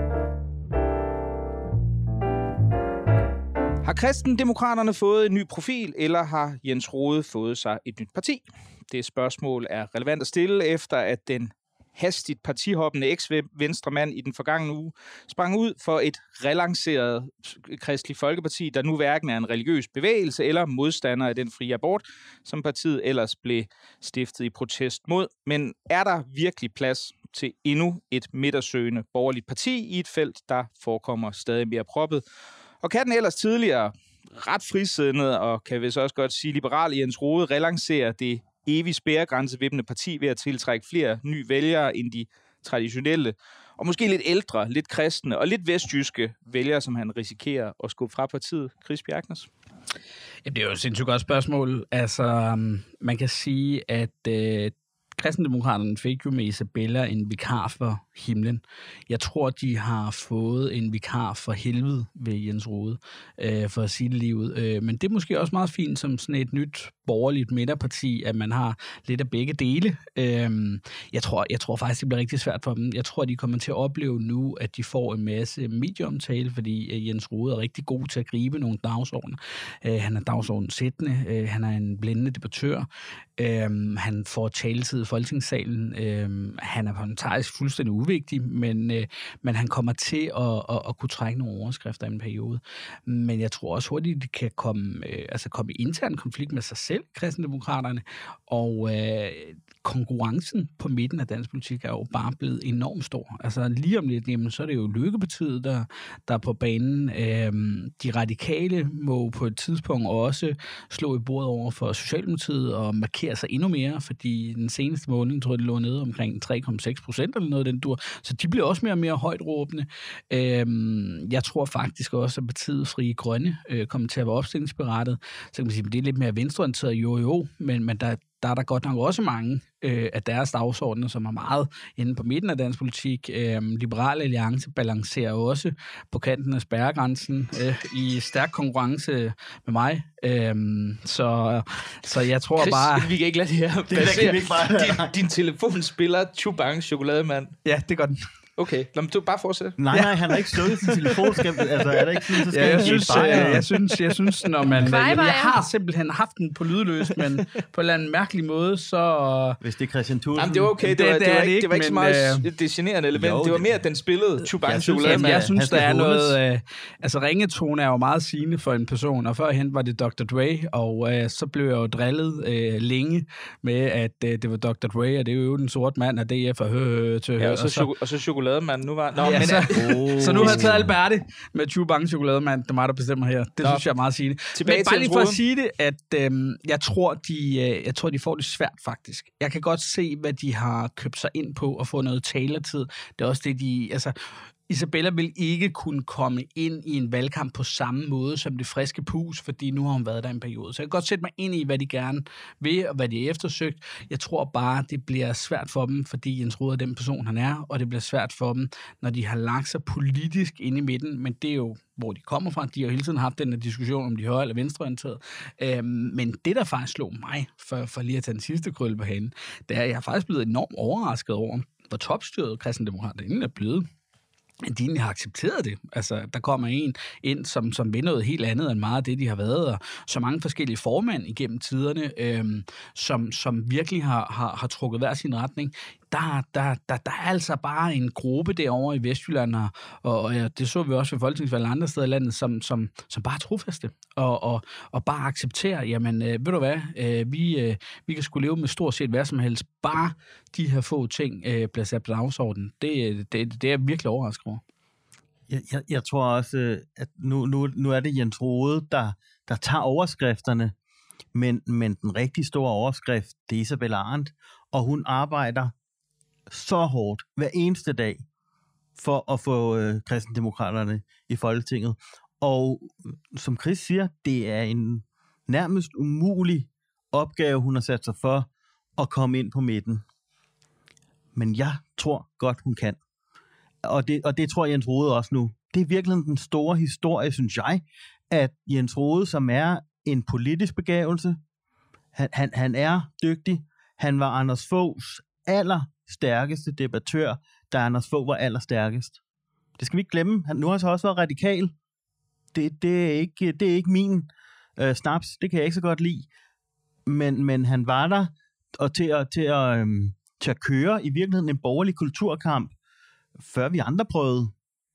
Har Kristendemokraterne fået en ny profil, eller har Jens Rohde fået sig et nyt parti? Det spørgsmål er relevant at stille, efter at den hastigt partihoppende eks-venstremand i den forgangne uge sprang ud for et relanceret Kristelig Folkeparti, der nu hverken er en religiøs bevægelse eller modstander af den frie abort, som partiet ellers blev stiftet i protest mod. Men er der virkelig plads til endnu et midtersøgende borgerligt parti i et felt, der forekommer stadig mere proppet? Og kan den ellers tidligere ret frisindede og kan vi så også godt sige liberale Jens Rohde relancere det evigt spærregrænsevippende parti ved at tiltrække flere nye vælgere end de traditionelle, og måske lidt ældre, lidt kristne og lidt vestjyske vælgere, som han risikerer at skubbe fra partiet? Chris Bjerknes? Jamen, det er jo et sindssygt godt spørgsmål. Altså, man kan sige, at øh, Kristendemokraterne fik jo med Isabella en vikar for himlen. Jeg tror, de har fået en vikar for helvede ved Jens Rohde, øh, for at sige det lige ud. Øh, men det er måske også meget fint som sådan et nyt borgerligt midterparti, at man har lidt af begge dele. Øh, jeg, tror, jeg tror faktisk, det bliver rigtig svært for dem. Jeg tror, de kommer til at opleve nu, at de får en masse medieomtale, fordi Jens Rohde er rigtig god til at gribe nogle dagsordner. Øh, han er dagsordensættende, øh, han er en blændende debattør, øh, han får taletid i Folketingssalen, øh, han er parlamentarisk fuldstændig uvigtig, men, øh, men han kommer til at, at, at kunne trække nogle overskrifter i en periode. Men jeg tror også hurtigt, de kan komme, øh, altså komme i intern konflikt med sig selv, Kristendemokraterne, og øh, konkurrencen på midten af dansk politik er jo bare blevet enormt stor. Altså lige om lidt, jamen, så er det jo Løkkepartiet, der, der er på banen. Øhm, de radikale må på et tidspunkt også slå i bordet over for Socialdemokratiet og markere sig endnu mere, fordi den seneste måned, tror jeg, det lå nede omkring tre komma seks procent eller noget af den dur. Så de bliver også mere og mere højt råbende. Øhm, jeg tror faktisk også, at partiet Frie Grønne øh, kommer til at være opstillingsberettet. Så kan man sige, at det er lidt mere venstreorienteret, jo jo, men, men der der er der godt nok også mange øh, af deres dagsordner, som er meget inde på midten af dansk politik. Øh, Liberale Alliance balancerer også på kanten af spærregrænsen øh, i stærk konkurrence med mig. Øh, så, så jeg tror Chris, bare... vi kan ikke lade det her det kan vi ikke bare... din, din telefon spiller Chubang chokolademand. Ja, det gør den. Okay, lad mig du bare fortsætte. Nej, nej, han har ikke slukket sin telefon. Skal, altså, er der ikke sådan, så skal Ja, jeg, han synes, bare... jeg, jeg, synes, jeg synes, når man... Bye, Jeg, bye. jeg har simpelthen haft den på lydløs, men på en eller anden mærkelig måde, så... Hvis det er Christian Thulesen... Jamen, det var okay. Det, Det- var, det det, var, er ikke, det det var ikke ikke, så men, meget det generende element. jo, det var det- mere, at den spillede Chewbacca Jeg synes, chokolade. Jamen, jeg han synes, skal der er hånes. noget... Øh, altså, ringetone er jo meget sigende for en person, og førhen var det doktor Dre, og øh, så blev jeg jo drillet øh, længe med, at øh, det var doktor Dre, og det er jo den sorte mand af D F og hø til Ja, og så, choko- og så chokolademanden nu var... Nå, Ja, men, så, Oh. så nu har jeg taget Alberte med tyve bange chokolademand. Det er mig, der bestemmer her. Det Nå. synes jeg er meget sigende. Tilbage Men til bare lige for at Rode. sige det, at øhm, jeg, tror, de, øh, jeg tror, de får det svært faktisk. Jeg kan godt se, hvad de har købt sig ind på og få noget talertid. Det er også det, de... Altså, Isabella vil ikke kunne komme ind i en valgkamp på samme måde som det friske pus, fordi nu har hun været der en periode. Så jeg kan godt sætte mig ind i, hvad de gerne vil, og hvad de er eftersøgt. Jeg tror bare, det bliver svært for dem, fordi Jens Rohde er den person, han er, og det bliver svært for dem, når de har lagt sig politisk ind i midten, men det er jo, hvor de kommer fra. De har jo hele tiden haft den her diskussion, om de er højre- eller venstreorienterede. Øhm, men det, der faktisk slog mig, for, for lige at tage den sidste krølle på hanen, det er, at jeg er faktisk blevet enormt overrasket over, hvor topstyret kristendemokraterne er blevet. De egentlig har accepteret det. Altså, der kommer en ind, som, som vil noget helt andet end meget af det, de har været, og så mange forskellige formænd igennem tiderne, øhm, som, som virkelig har, har, har trukket hver sin retning. Der, der, der, der er altså bare en gruppe derovre i Vestjylland, og, og ja, det så vi også ved folketingsvalg andre steder i landet, som, som, som bare er trofaste, og, og, og bare accepterer, jamen, øh, ved du hvad, øh, vi, øh, vi kan sgu leve med stort set hvad som helst, bare de her få ting øh, bliver sat på dagsordenen. Det, det, det er virkelig overrasket over. Jeg, jeg, jeg tror også, at nu, nu, nu er det Jens Rohde, der, der tager overskrifterne, men, men den rigtig store overskrift, det er Isabella Arendt, og hun arbejder så hårdt hver eneste dag for at få øh, kristendemokraterne i Folketinget. Og som Chris siger, det er en nærmest umulig opgave, hun har sat sig for at komme ind på midten. Men jeg tror godt, hun kan. Og det, og det tror Jens Rohde også nu. Det er virkelig den store historie, synes jeg, at Jens Rohde, som er en politisk begævelse, han, han, han er dygtig. Han var Anders Foghs allerstærkeste debattør, da Anders Fogh var allerstærkest. Det skal vi ikke glemme. Han, nu har han så også været radikal. Det, det, er, ikke, det er ikke min øh, snaps. Det kan jeg ikke så godt lide. Men, men han var der og til, at, til, at, øhm, til at køre i virkeligheden en borgerlig kulturkamp, før vi andre prøvede.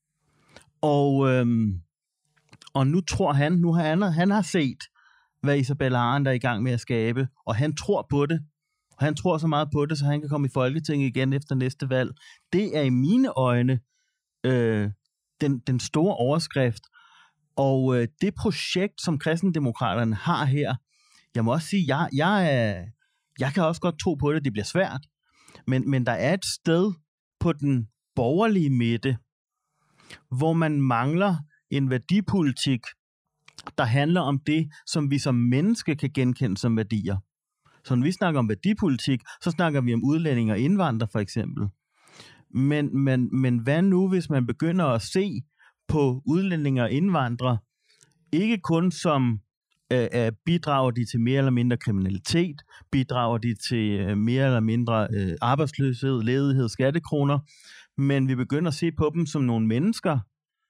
Og, øhm, og nu tror han, nu har han, han har set, hvad Isabella Arendt er i gang med at skabe, og han tror på det. Og han tror så meget på det, så han kan komme i Folketinget igen efter næste valg. Det er i mine øjne øh, den, den store overskrift. Og øh, det projekt, som kristendemokraterne har her, jeg må også sige, jeg, jeg, er, jeg kan også godt tro på det, det bliver svært. Men, men der er et sted på den borgerlige midte, hvor man mangler en værdipolitik, der handler om det, som vi som menneske kan genkende som værdier. Så når vi snakker om værdipolitik, så snakker vi om udlændinge og indvandrere for eksempel. Men, men, men hvad nu, hvis man begynder at se på udlændinge og indvandrere, ikke kun som øh, bidrager de til mere eller mindre kriminalitet, bidrager de til øh, mere eller mindre øh, arbejdsløshed, ledighed, skattekroner, men vi begynder at se på dem som nogle mennesker,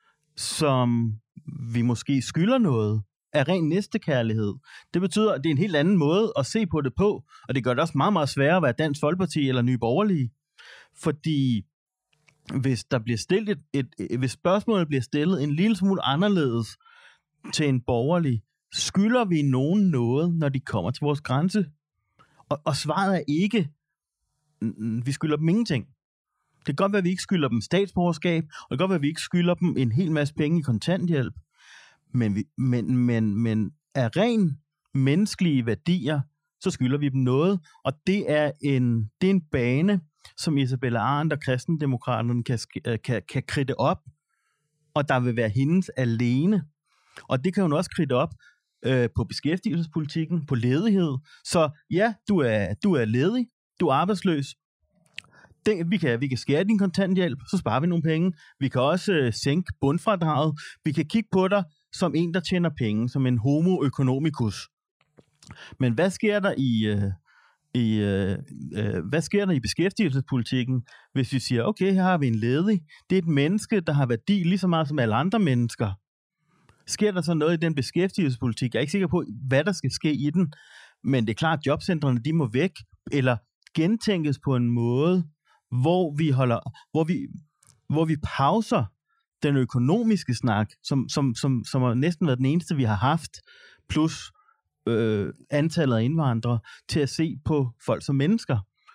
som vi måske skylder noget af ren næstekærlighed. Det betyder, at det er en helt anden måde at se på det på, og det gør det også meget, meget sværere at være Dansk Folkeparti eller Nye Borgerlige. Fordi hvis der bliver stillet et, et, et, hvis spørgsmålet bliver stillet en lille smule anderledes til en borgerlig, skylder vi nogen noget, når de kommer til vores grænse? Og, og svaret er ikke, vi skylder dem ingenting. Det kan godt være, at vi ikke skylder dem statsborgerskab, og det kan godt være, at vi ikke skylder dem en hel masse penge i kontanthjælp. Men, vi, men, men, men af ren menneskelige værdier, så skylder vi dem noget. Og det er en, det er en bane, som Isabella Arendt og kristendemokraterne kan, kan, kan kridte op, og der vil være hendes alene. Og det kan hun også kridte op øh, på beskæftigelsespolitikken, på ledighed. Så ja, du er, du er ledig, du er arbejdsløs. Det, vi, kan, vi kan skære din kontanthjælp, så sparer vi nogle penge. Vi kan også øh, sænke bundfradraget. Vi kan kigge på dig som en, der tjener penge, som en homo economicus. Men hvad sker der i, øh, i øh, øh, hvad sker der i beskæftigelsespolitikken, hvis vi siger, okay, her har vi en ledig. Det er et menneske, der har værdi lige så meget som alle andre mennesker. Sker der så noget i den beskæftigelsespolitik? Jeg er ikke sikker på, hvad der skal ske i den, men det er klart, at jobcentrene, de må væk, eller gentænkes på en måde, hvor vi holder, hvor vi, hvor vi pauser den økonomiske snak, som, som, som, som har næsten været den eneste, vi har haft, plus øh, antallet af indvandrere, til at se på folk som mennesker.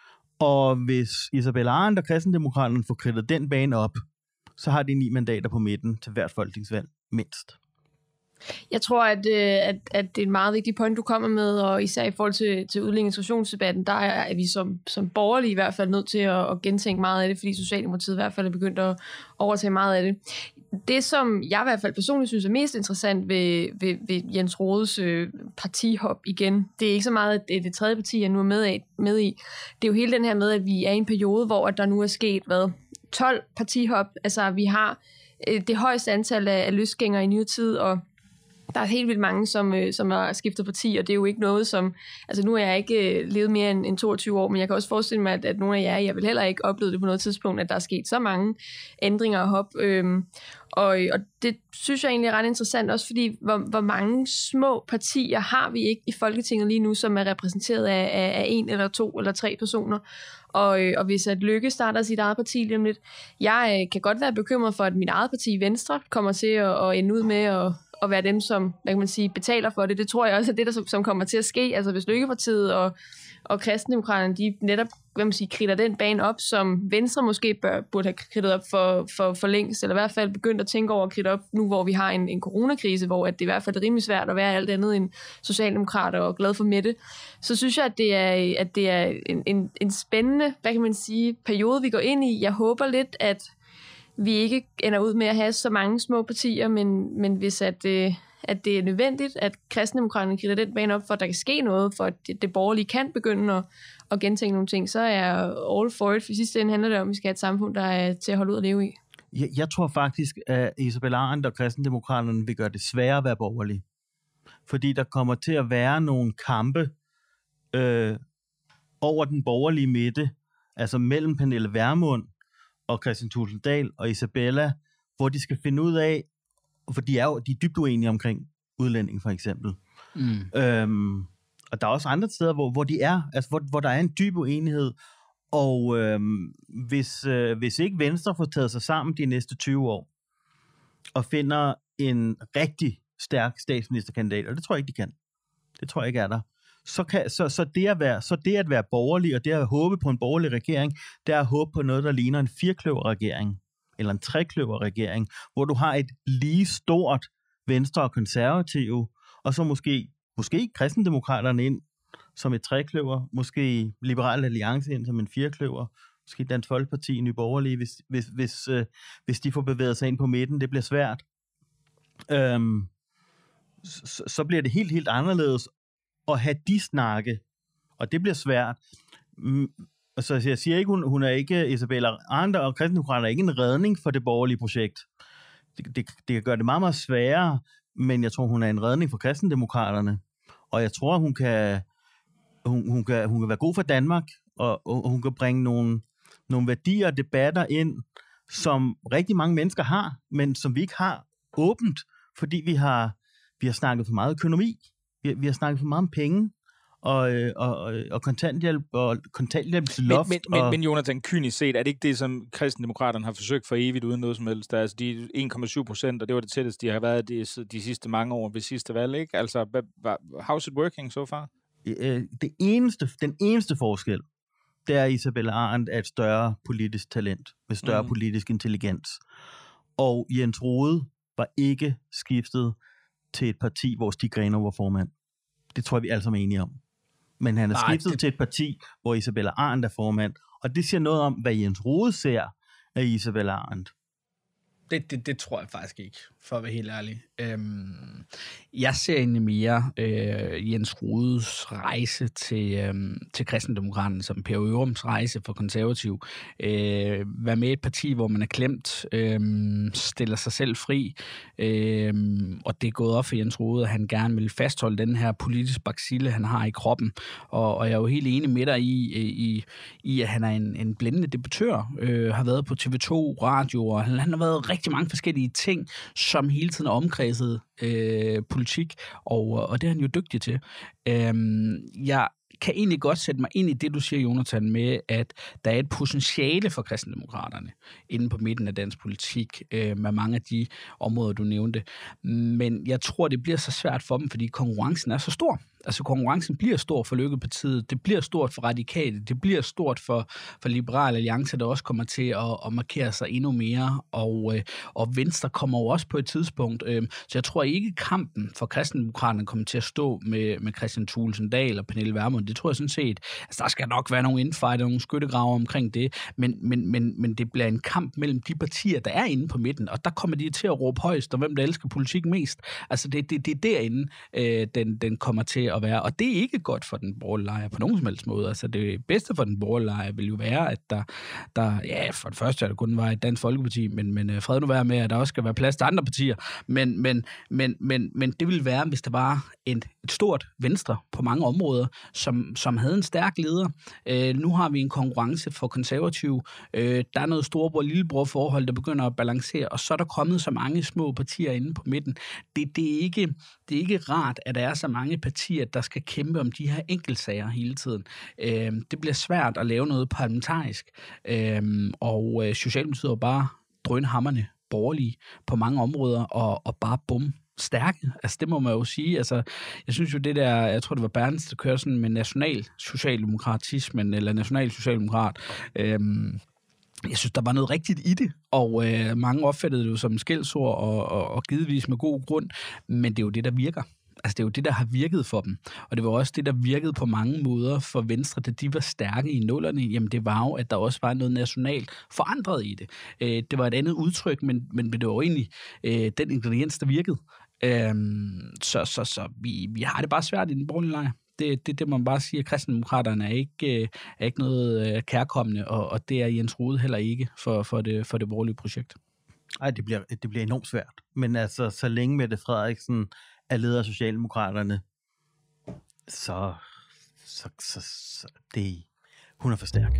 Og hvis Isabella Arendt og Kristendemokraterne får kridtet den bane op, så har de ni mandater på midten til hvert folketingsvalg, mindst. Jeg tror, at, at, at det er en meget vigtig point, du kommer med, og især i forhold til, til udlændinge-integrationsdebatten, der er vi som, som borgerlige i hvert fald nødt til at, at gentænke meget af det, fordi Socialdemokratiet i hvert fald er begyndt at overtage meget af det. Det, som jeg i hvert fald personligt synes er mest interessant ved, ved, ved Jens Rohdes øh, partihop igen, det er ikke så meget det, det tredje parti, jeg nu er med, af, med i. Det er jo hele den her med, at vi er i en periode, hvor der nu er sket, hvad, tolv partihop. Altså, vi har øh, det højeste antal af, af løsgængere i nyere tid, og der er helt vildt mange, som, øh, som har skiftet parti, og det er jo ikke noget, som... Altså, nu har jeg ikke øh, levet mere end, end toogtyve år, men jeg kan også forestille mig, at, at nogle af jer, jeg vil heller ikke opleve det på noget tidspunkt, at der er sket så mange ændringer og hop. Øhm, og, og det synes jeg egentlig er ret interessant, også fordi, hvor, hvor mange små partier har vi ikke i Folketinget lige nu, som er repræsenteret af, af, af en eller to eller tre personer. Og, øh, og hvis at Løkke starter sit eget parti lige om lidt, jeg øh, kan godt være bekymret for, at mit eget parti, Venstre, kommer til at, at ende ud med at at være dem, som, hvad kan man sige, betaler for det. Det tror jeg også er det, der som kommer til at ske. Altså hvis Løkkepartiet og, og Kristendemokraterne, de netop, hvad man siger, kridter den bane op, som Venstre måske bør, burde have kridtet op for, for, for længst, eller i hvert fald begyndt at tænke over at kridte op nu, hvor vi har en, en coronakrise, hvor at det i hvert fald er rimelig svært at være alt andet end socialdemokrater og glad for Mette. Så synes jeg, at det er, at det er en, en, en spændende, hvad kan man sige, periode, vi går ind i. Jeg håber lidt, at vi ikke ender ud med at have så mange små partier, men, men hvis at, øh, at det er nødvendigt, at Kristendemokraterne kridter den bane op, for at der kan ske noget, for at det, det borgerlige kan begynde at, at gentænke nogle ting, så er jeg all for it. For sidste ende handler det om, at vi skal have et samfund, der er til at holde ud og leve i. Jeg, jeg tror faktisk, at Isabella Arendt og Kristendemokraterne vil gøre det sværere at være borgerlig. Fordi der kommer til at være nogle kampe øh, over den borgerlige midte, altså mellem Pernille Vermund og Kristian Thulesen Dahl og Isabella, hvor de skal finde ud af, for de er jo de er dybt uenige omkring udlænding for eksempel. Mm. Øhm, og der er også andre steder, hvor, hvor de er, altså hvor, hvor der er en dyb uenighed, og øhm, hvis, øh, hvis ikke Venstre får taget sig sammen de næste tyve år, og finder en rigtig stærk statsministerkandidat, og det tror jeg ikke, de kan. Det tror jeg ikke er der. Så, kan, så, så, det at være, så det at være borgerlig, og det at håbe på en borgerlig regering, det er at håbe på noget, der ligner en firkløverregering, eller en trekløverregering, hvor du har et lige stort Venstre og Konservative, og så måske, måske Kristendemokraterne ind som et trekløver, måske Liberal Alliance ind som en firkløver, måske Dansk Folkeparti, Nye Borgerlige, hvis, hvis, hvis, øh, hvis de får bevæget sig ind på midten, det bliver svært. Øhm, så, så bliver det helt, helt anderledes at have de snakke, og det bliver svært. Så jeg siger ikke, hun, hun er ikke, Isabella Arendt og Kristendemokraterne er ikke en redning for det borgerlige projekt. Det, det, det kan gøre det meget, meget sværere, men jeg tror, hun er en redning for Kristendemokraterne, og jeg tror, hun kan, hun, hun kan, hun kan være god for Danmark, og, og hun kan bringe nogle, nogle værdier og debatter ind, som rigtig mange mennesker har, men som vi ikke har åbent, fordi vi har, vi har snakket for meget økonomi. Vi, vi har snakket for meget om penge, og, og, og kontanthjælp, og kontanthjælpsloft. Men, men, og... men Jonathan, kynisk set, er det ikke det, som Kristendemokraterne har forsøgt for evigt uden noget som helst? Der, altså de en komma syv procent, og det var det tætteste, de har været de, de sidste mange år ved sidste valg, ikke? Altså, how's it working so far? Det eneste, den eneste forskel, det er, at Isabella Arendt er et større politisk talent, med større mm. politisk intelligens. Og Jens Rohde var ikke skiftet til et parti, hvor Stig Grenaa var formand. Det tror jeg, vi alle sammen er enige om. Men han er Nej, skiftet det... til et parti, hvor Isabella Arendt er formand. Og det siger noget om, hvad Jens Rohde ser af Isabella Arendt. Det, det, det tror jeg faktisk ikke, for at være helt ærlig. Øhm, jeg ser egentlig mere øh, Jens Rohdes rejse til, øh, til Kristendemokraterne som Per Øvrums rejse for konservativ. Øh, være med i et parti, hvor man er klemt, øh, stiller sig selv fri, øh, og det er gået op for Jens Rohde, at han gerne vil fastholde den her politiske bacille, han har i kroppen. Og, og jeg er jo helt enig med dig i, i, i at han er en, en blændende debattør, øh, har været på T V to radio, og han, han har været rigtig mange forskellige ting, som hele tiden er omkredset øh, politik, og, og det er han jo dygtig til. Øhm, jeg kan egentlig godt sætte mig ind i det, du siger, Jonathan, med, at der er et potentiale for Kristendemokraterne inde på midten af dansk politik, øh, med mange af de områder, du nævnte. Men jeg tror, det bliver så svært for dem, fordi konkurrencen er så stor. Altså konkurrencen bliver stor for Lykkepartiet, det bliver stort for Radikale, det bliver stort for, for Liberal Alliance, der også kommer til at, at markere sig endnu mere, og, øh, og Venstre kommer jo også på et tidspunkt. Øh, så jeg tror ikke, kampen for Kristendemokraterne kommer til at stå med, med Christian Thulesen Dahl og Pernille Vermund. Det tror jeg sådan set, altså der skal nok være nogle indfight og nogle skyttegraver omkring det, men, men, men, men det bliver en kamp mellem de partier, der er inde på midten, og der kommer de til at råbe højst, og hvem der elsker politik mest. Altså det, det, det er derinde, øh, den, den kommer til at være, og det er ikke godt for den borgerlige lejr på nogen som helst måde. Altså det bedste for den borgerlige lejr vil jo være, at der, der ja, for det første er det kun var et Dansk Folkeparti, men, men fred nu være med, at der også skal være plads til andre partier, men, men, men, men, men det ville være, hvis der var et, et stort Venstre på mange områder, som, som havde en stærk leder. Øh, nu har vi en konkurrence for konservative. Øh, der er noget storebror-lillebror forhold, der begynder at balancere, og så er der kommet så mange små partier inde på midten. Det, det, er ikke, det er ikke rart, at der er så mange partier, der skal kæmpe om de her enkeltsager hele tiden. Øh, det bliver svært at lave noget parlamentarisk, øh, og øh, Socialdemokratiet er bare drønhammerne borgerlige på mange områder, og, og bare bum, stærke. Altså det må man jo sige. Altså jeg synes jo det der, jeg tror det var Berns, der kører sådan med national socialdemokratismen, eller national socialdemokrat. Øhm, jeg synes, der var noget rigtigt i det, og øh, mange opfattede det jo som skældsord, og, og, og givetvis med god grund, men det er jo det, der virker. Altså det er jo det, der har virket for dem. Og det var også det, der virkede på mange måder for Venstre, da de var stærke i nullerne. Jamen det var jo, at der også var noget nationalt forandret i det. Øh, det var et andet udtryk, men, men det var jo egentlig øh, den ingrediens, der virkede. Øhm, så så, så vi, vi har det bare svært i den borgerlige lejr. Det, det, det må man bare sige, at Kristendemokraterne er ikke, er ikke noget øh, kærkommende, og, og det er Jens Rohde heller ikke for, for, det, for det borgerlige projekt. Ej, det bliver, det bliver enormt svært. Men altså, så længe Mette Frederiksen er leder af Socialdemokraterne, så, så, så, så det, hun er for stærk.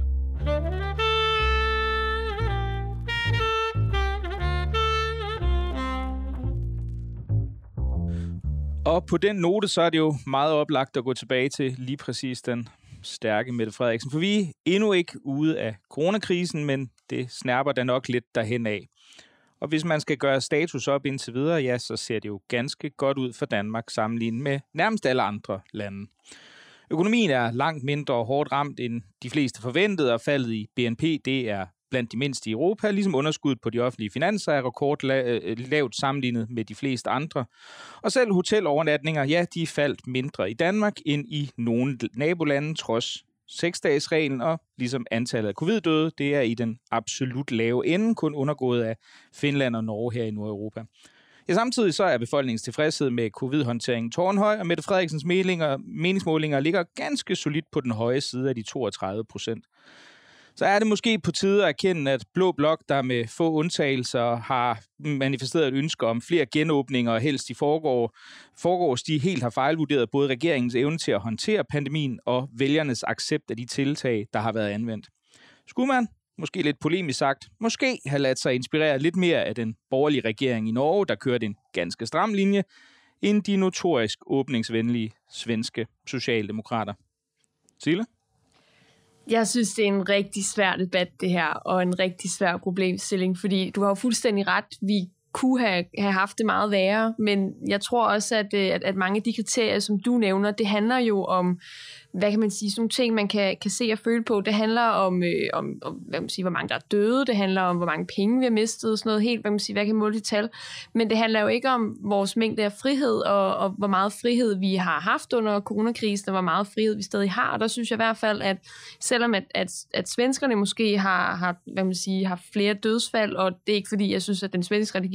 Og på den note, så er det jo meget oplagt at gå tilbage til lige præcis den stærke Mette Frederiksen. For vi er endnu ikke ude af coronakrisen, men det snærper da nok lidt derhen af. Og hvis man skal gøre status op indtil videre, ja, så ser det jo ganske godt ud for Danmark sammenlignet med nærmest alle andre lande. Økonomien er langt mindre hårdt ramt end de fleste forventede, og faldet i B N P, det er blandt de mindste i Europa, ligesom underskuddet på de offentlige finanser er rekordlavt sammenlignet med de fleste andre. Og selv hotelovernatninger, ja, de faldt mindre i Danmark end i nogle nabolande, trods seks-dages-reglen, og ligesom antallet af covid-døde, det er i den absolut lave ende, kun undergået af Finland og Norge her i Nordeuropa. Ja, samtidig så er befolkningens tilfredshed med covid-håndteringen tårnhøj, og Mette Frederiksens meninger, meningsmålinger ligger ganske solidt på den høje side af de toogtredive procent. Så er det måske på tide at erkende, at Blå Blok, der med få undtagelser har manifesteret et ønske om flere genåbninger, og helst i forgår, forgårs, de helt har fejlvurderet både regeringens evne til at håndtere pandemien og vælgernes accept af de tiltag, der har været anvendt. Skulle man, måske lidt polemisk sagt, måske have ladt sig inspirere lidt mere af den borgerlige regering i Norge, der kørte en ganske stram linje, end de notorisk åbningsvenlige svenske socialdemokrater. Sille? Jeg synes, det er en rigtig svær debat, det her, og en rigtig svær problemstilling, fordi du har jo fuldstændig ret. Vi kunne have, have haft det meget værre, men jeg tror også, at, at, at mange af de kriterier, som du nævner, det handler jo om, hvad kan man sige, sådan nogle ting, man kan, kan se og føle på. Det handler om, øh, om, om hvad man siger, hvor mange der er døde, det handler om, hvor mange penge vi har mistet, sådan noget helt, hvad man siger, hvad kan måle de tal. Men det handler jo ikke om vores mængde af frihed, og, og hvor meget frihed vi har haft under coronakrisen, og hvor meget frihed vi stadig har. Og der synes jeg i hvert fald, at selvom at, at, at svenskerne måske har, har, hvad man siger, har flere dødsfald, og det er ikke fordi, jeg synes, at den svenske strategi er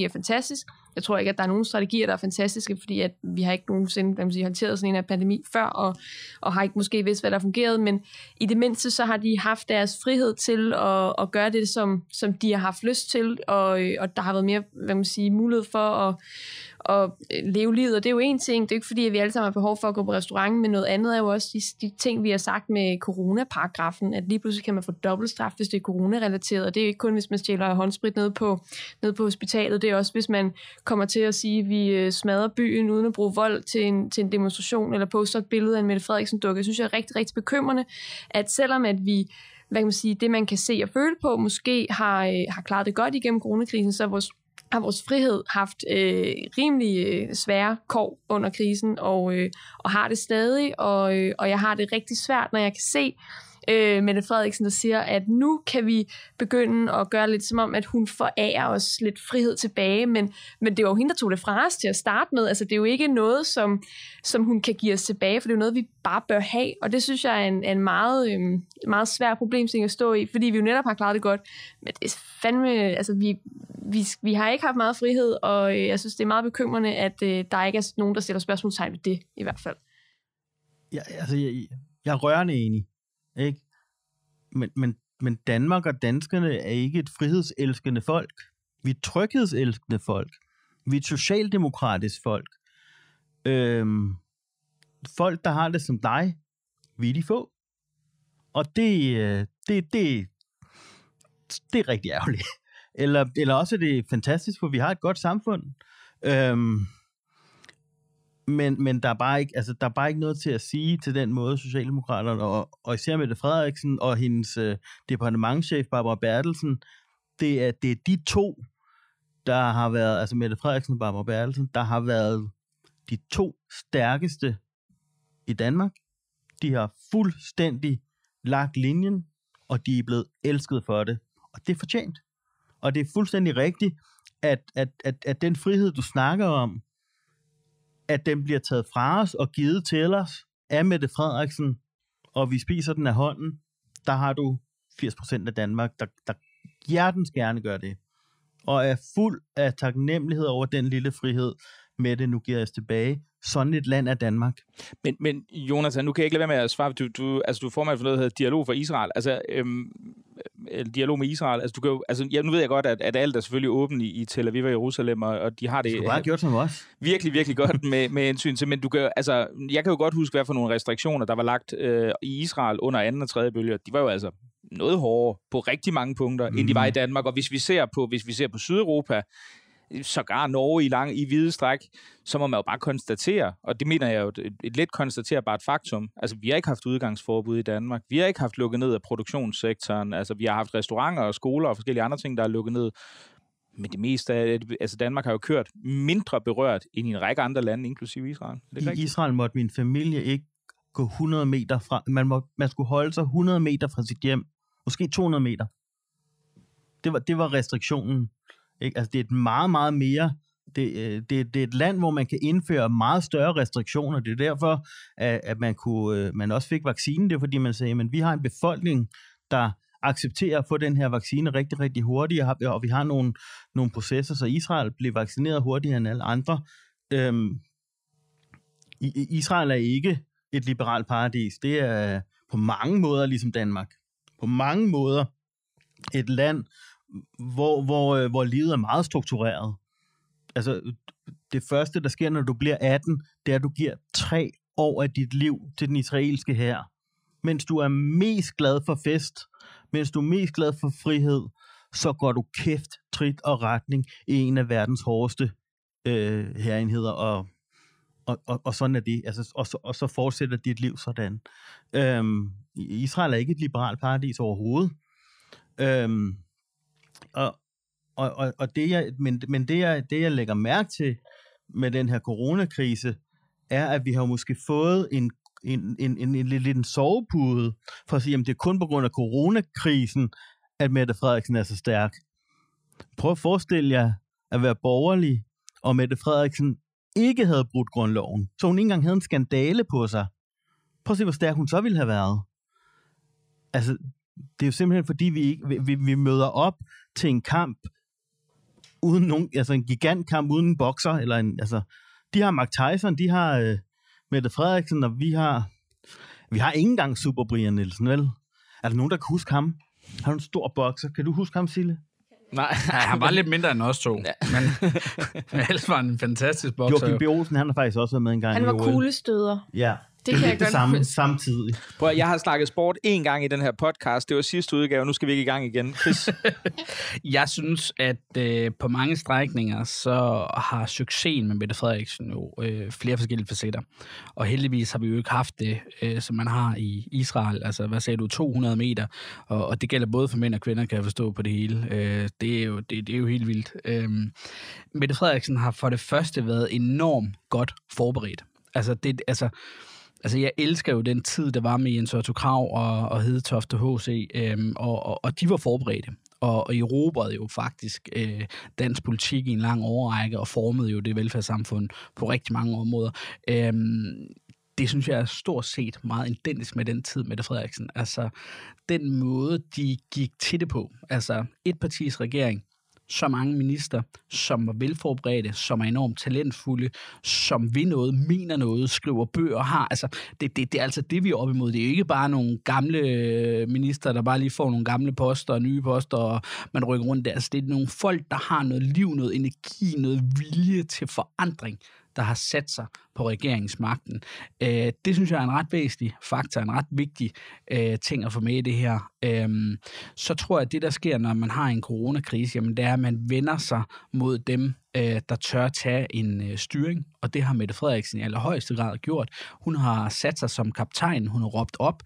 er fantastisk. Jeg tror ikke, at der er nogen strategier, der er fantastiske, fordi at vi har ikke nogensinde kan man sige, håndteret sådan en pandemi før, og, og har ikke måske vidst, hvad der fungerede, men i det mindste så har de haft deres frihed til at, at gøre det, som, som de har haft lyst til, og, og der har været mere hvad man sige, mulighed for at og leve livet, og det er jo en ting, det er ikke fordi, at vi alle sammen har behov for at gå på restaurant, men noget andet er jo også de, de ting, vi har sagt med coronaparagrafen, at lige pludselig kan man få dobbeltstraf, hvis det er coronarelateret, og det er jo ikke kun, hvis man stjæler håndsprit ned på, ned på hospitalet, det er også, hvis man kommer til at sige, at vi smadrer byen uden at bruge vold til en, til en demonstration, eller poster et billede af en Mette Frederiksen-dukke. Jeg synes, jeg er rigtig, rigtig bekymrende, at selvom at vi hvad kan man sige, det man kan se og føle på, måske har, har klaret det godt igennem coronakrisen, så er vores har vores frihed haft øh, rimelig øh, svære kår under krisen, og, øh, og har det stadig, og, øh, og jeg har det rigtig svært, når jeg kan se øh, Mette Frederiksen, der siger, at nu kan vi begynde at gøre lidt som om, at hun forærer os lidt frihed tilbage, men, men det var jo hende, der tog det fra os til at starte med. Altså det er jo ikke noget, som, som hun kan give os tilbage, for det er jo noget, vi bare bør have, og det synes jeg er en, en meget, øh, meget svær problemstilling at stå i, fordi vi jo netop har klaret det godt, men det er fandme, altså vi Vi, vi har ikke haft meget frihed, og øh, jeg synes, det er meget bekymrende, at øh, der ikke er nogen, der stiller spørgsmålstegn ved det, i hvert fald. Ja, altså, jeg, jeg er rørende enig, ikke? Men, men, men Danmark og danskerne er ikke et frihedselskende folk. Vi er et tryghedselskende folk. Vi er et socialdemokratisk folk. Øhm, folk, der har det som dig, vi er de få. Og det, det, det, det er rigtig ærgerligt. Eller, eller også er det fantastisk, for vi har et godt samfund. Øhm, men, men der er bare ikke, altså, der er bare ikke noget til at sige til den måde, Socialdemokraterne, og, og især Mette Frederiksen og hendes øh, departementschef, Barbara Bertelsen, det er, det er de to, der har været, altså Mette Frederiksen og Barbara Bertelsen, der har været de to stærkeste i Danmark. De har fuldstændig lagt linjen, og de er blevet elsket for det. Og det er fortjent. Og det er fuldstændig rigtigt, at, at, at, at den frihed, du snakker om, at den bliver taget fra os og givet til os af Mette Frederiksen, og vi spiser den af hånden, der har du firs procent af Danmark, der, der hjertens gerne gør det. Og er fuld af taknemmelighed over den lille frihed, Mette nu giver os tilbage. Sådan et land er Danmark. Men, men Jonas, nu kan jeg ikke lade være med at svare. Du, du, altså, du er formand for noget, der hedder Dialog for Israel. Altså, øhm, dialog med Israel. Altså, du kan jo, altså, ja, nu ved jeg godt, at, at alt er selvfølgelig åbent i, i Tel Aviv og Jerusalem, og, og de har det... Du har bare gjort som os. Virkelig, virkelig godt med, med hensyn til, men du kan, altså, jeg kan jo godt huske, hvad for nogle restriktioner, der var lagt øh, i Israel under anden og tredje bølge. De var jo altså noget hårdere på rigtig mange punkter, mm. end de var i Danmark. Og hvis vi ser på, hvis vi ser på Sydeuropa, sågar Norge i lang i hvide stræk, så må man jo bare konstatere, og det mener jeg jo et, et lidt konstaterbart faktum. Altså, vi har ikke haft udgangsforbud i Danmark. Vi har ikke haft lukket ned af produktionssektoren. Altså, vi har haft restauranter og skoler og forskellige andre ting, der er lukket ned. Men det meste af, altså Danmark har jo kørt mindre berørt end i en række andre lande, inklusive Israel. Det I rigtigt? Israel måtte min familie ikke gå hundrede meter fra, man, må, man skulle holde sig hundrede meter fra sit hjem. Måske to hundrede meter. Det var, det var restriktionen. Ikke? Altså, det er et meget, meget mere... Det, det, det er et land, hvor man kan indføre meget større restriktioner. Det er derfor, at, at man, kunne, man også fik vaccinen. Det er fordi, man sagde, at vi har en befolkning, der accepterer at få den her vaccine rigtig, rigtig hurtigt, og vi har nogle, nogle processer, så Israel blev vaccineret hurtigere end alle andre. Øhm, Israel er ikke et liberalt paradis. Det er på mange måder ligesom Danmark. På mange måder et land, hvor, hvor, hvor livet er meget struktureret. Altså, det første, der sker, når du bliver atten, det er, at du giver tre år af dit liv til den israelske hær. Mens du er mest glad for fest, mens du er mest glad for frihed, så går du kæft, trit og retning i en af verdens hårdeste øh, hærenheder, og, og, og, og sådan er det. Altså, og, så, og så fortsætter dit liv sådan. Øhm, Israel er ikke et liberalt paradis overhovedet. Øhm, og Og, og, og det, jeg, men, men det, jeg, det, jeg lægger mærke til med den her coronakrise, er, at vi har måske fået en, en, en, en, en lidt en sovepude for at sige, at det er kun på grund af coronakrisen, at Mette Frederiksen er så stærk. Prøv at forestille jer at være borgerlig, og Mette Frederiksen ikke havde brudt grundloven, så hun ikke engang havde en skandale på sig. Prøv at se, hvor stærk hun så ville have været. Altså, det er jo simpelthen fordi, vi, ikke, vi, vi møder op til en kamp, uden nogen, altså en gigantkamp uden en bokser, eller en, altså, de har Mark Tyson, de har øh, Mette Frederiksen, og vi har, vi har ikke engang Super Brian Nielsen, vel? Er der nogen, der kan huske ham? Han er en stor bokser. Kan du huske ham, Sille? Nej, han var lidt mindre end os to, ja. men, men ellers var han en fantastisk bokser. Joachim B. Olsen, han har faktisk også været med en gang. Han var kuglestøder. Ja, det kan jeg det samme samtidig. Prøv, jeg har snakket sport en gang i den her podcast. Det var sidste udgave, nu skal vi ikke i gang igen. Chris? Jeg synes, at øh, på mange strækninger, så har succesen med Mette Frederiksen jo øh, flere forskellige facetter. Og heldigvis har vi jo ikke haft det, øh, som man har i Israel. Altså, hvad sagde du, to hundrede meter. Og, og det gælder både for mænd og kvinder, kan jeg forstå på det hele. Øh, det, er jo, det, det er jo helt vildt. Øh, Mette Frederiksen har for det første været enormt godt forberedt. Altså, det, altså Altså, jeg elsker jo den tid, der var med Jens Otto Krag og, og Hedetoft og H C, øhm, og, og, og de var forberedte. Og, og erobrede jo faktisk øh, dansk politik i en lang årrække, og formede jo det velfærdssamfund på rigtig mange områder. Øhm, det synes jeg er stort set meget identisk med den tid, Mette Frederiksen. Altså, den måde, de gik til det på. Altså, et partis regering, så mange minister, som var velforberedte, som er enormt talentfulde, som vil noget, mener noget, skriver bøger, har. Altså, det, det, det er altså det, vi er op imod. Det er jo ikke bare nogle gamle minister, der bare lige får nogle gamle poster og nye poster, og man rykker rundt der. Altså, det er nogle folk, der har noget liv, noget energi, noget vilje til forandring, der har sat sig på regeringsmagten. Øh, det synes jeg er en ret væsentlig faktor, en ret vigtig øh, ting at få med i det her. Øh, så tror jeg, at det, der sker, når man har en coronakrise, jamen, det er, at man vender sig mod dem, øh, der tør tage en øh, styring, og det har Mette Frederiksen i allerhøjeste grad gjort. Hun har sat sig som kaptajn, hun har råbt op.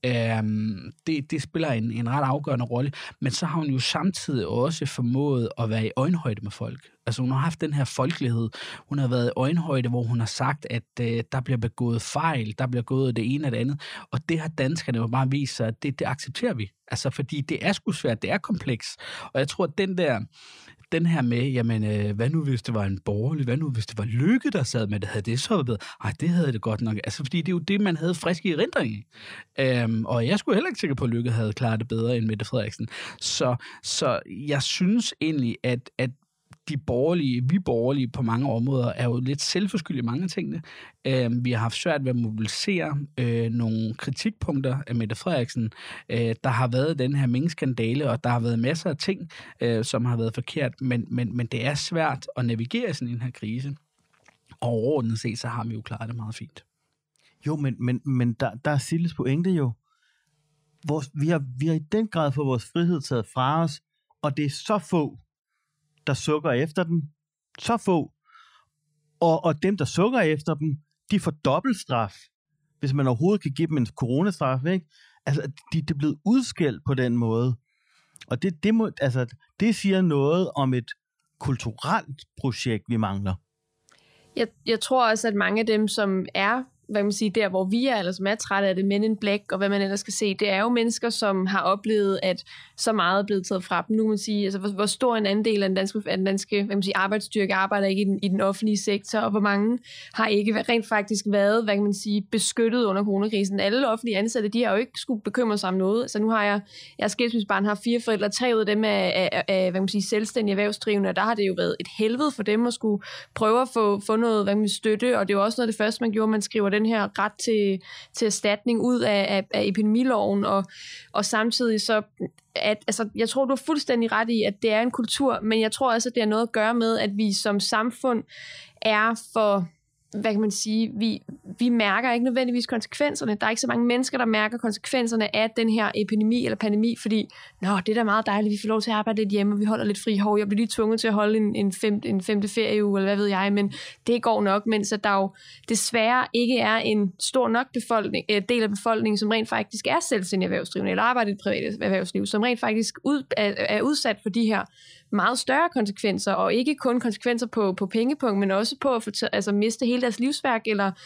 Øhm, det, det spiller en, en ret afgørende rolle, men så har hun jo samtidig også formået at være i øjenhøjde med folk. Altså hun har haft den her folkelighed, hun har været i øjenhøjde, hvor hun har sagt, at øh, der bliver begået fejl, der bliver gået det ene og det andet, og det har danskerne jo bare vist sig, at det, det accepterer vi. Altså fordi det er sgu svært, det er kompleks, og jeg tror, at den der den her med, jamen, øh, hvad nu hvis det var en borgerlig, hvad nu hvis det var Løkke, der sad med det, havde det så været bedre? Ej, det havde det godt nok. Altså, fordi det er jo det, man havde frisk i erindring i. Øhm, og jeg skulle heller ikke sikker på, at Løkke havde klaret det bedre end Mette Frederiksen. Så, så jeg synes egentlig, at, at de borgerlige, vi borgerlige på mange områder, er jo lidt selvforskyldige i mange af tingene. Øh, vi har haft svært ved at mobilisere øh, nogle kritikpunkter af Mette Frederiksen. Øh, der har været den her minkskandale, og der har været masser af ting, øh, som har været forkert, men, men, men det er svært at navigere sådan en her krise. Og overordnet set, så har vi jo klaret det meget fint. Jo, men, men, men der, der er Silles pointe jo. Vores, vi, har, vi har i den grad fået vores frihed taget fra os, og det er så få, der sukker efter dem. Så få. Og, og dem, der sukker efter dem, de får dobbeltstraf, hvis man overhovedet kan give dem en coronastraf, ikke? Altså, de, de er blevet udskældt på den måde. Og det, det, må, altså, det siger noget om et kulturelt projekt, vi mangler. Jeg, jeg tror også, at mange af dem, som er, hvad kan man sige, der hvor vi er, eller som er trætte af det, Men in Black, og hvad man ellers skal se, det er jo mennesker, som har oplevet, at så meget er blevet taget fra dem. Nu kan man sige, altså hvor, hvor stor en andel af den danske, af den danske hvad kan man sige, arbejdsstyrke arbejder ikke i den, i den offentlige sektor, og hvor mange har ikke rent faktisk været, hvad kan man sige, beskyttet under coronakrisen. Alle offentlige ansatte, de har jo ikke skulle bekymre sig om noget. Så nu har jeg, jeg er skilsmissebarn, har fire forældre, tre ud af dem er, er, er, er hvad kan man sige, selvstændige erhvervsdrivende, og der har det jo været et helvede for dem at skulle prøve at få, få noget, hvad kan man sige, støtte, og det er jo også noget af det første, man gjorde, man skriver den her ret til, til erstatning ud af, af, af epidemiloven, og, og samtidig så, at, altså, jeg tror, du har fuldstændig ret i, at det er en kultur, men jeg tror også, at det har noget at gøre med, at vi som samfund er for, hvad kan man sige, vi, vi mærker ikke nødvendigvis konsekvenserne. Der er ikke så mange mennesker, der mærker konsekvenserne af den her epidemi eller pandemi, fordi, nå, det er da meget dejligt, vi får lov til at arbejde lidt hjemme, og vi holder lidt fri. Hov, jeg bliver lige tvunget til at holde en, en, fem, en femte ferieuge, eller hvad ved jeg, men det går nok, mens at der jo desværre ikke er en stor nok befolkning, del af befolkningen, som rent faktisk er selvstændig erhvervsdrivende, eller arbejder i et privat erhvervsliv, som rent faktisk ud, er, er udsat for de her meget større konsekvenser, og ikke kun konsekvenser på, på pengepunkt, men også på at få t- altså, miste hele deres livsværk, eller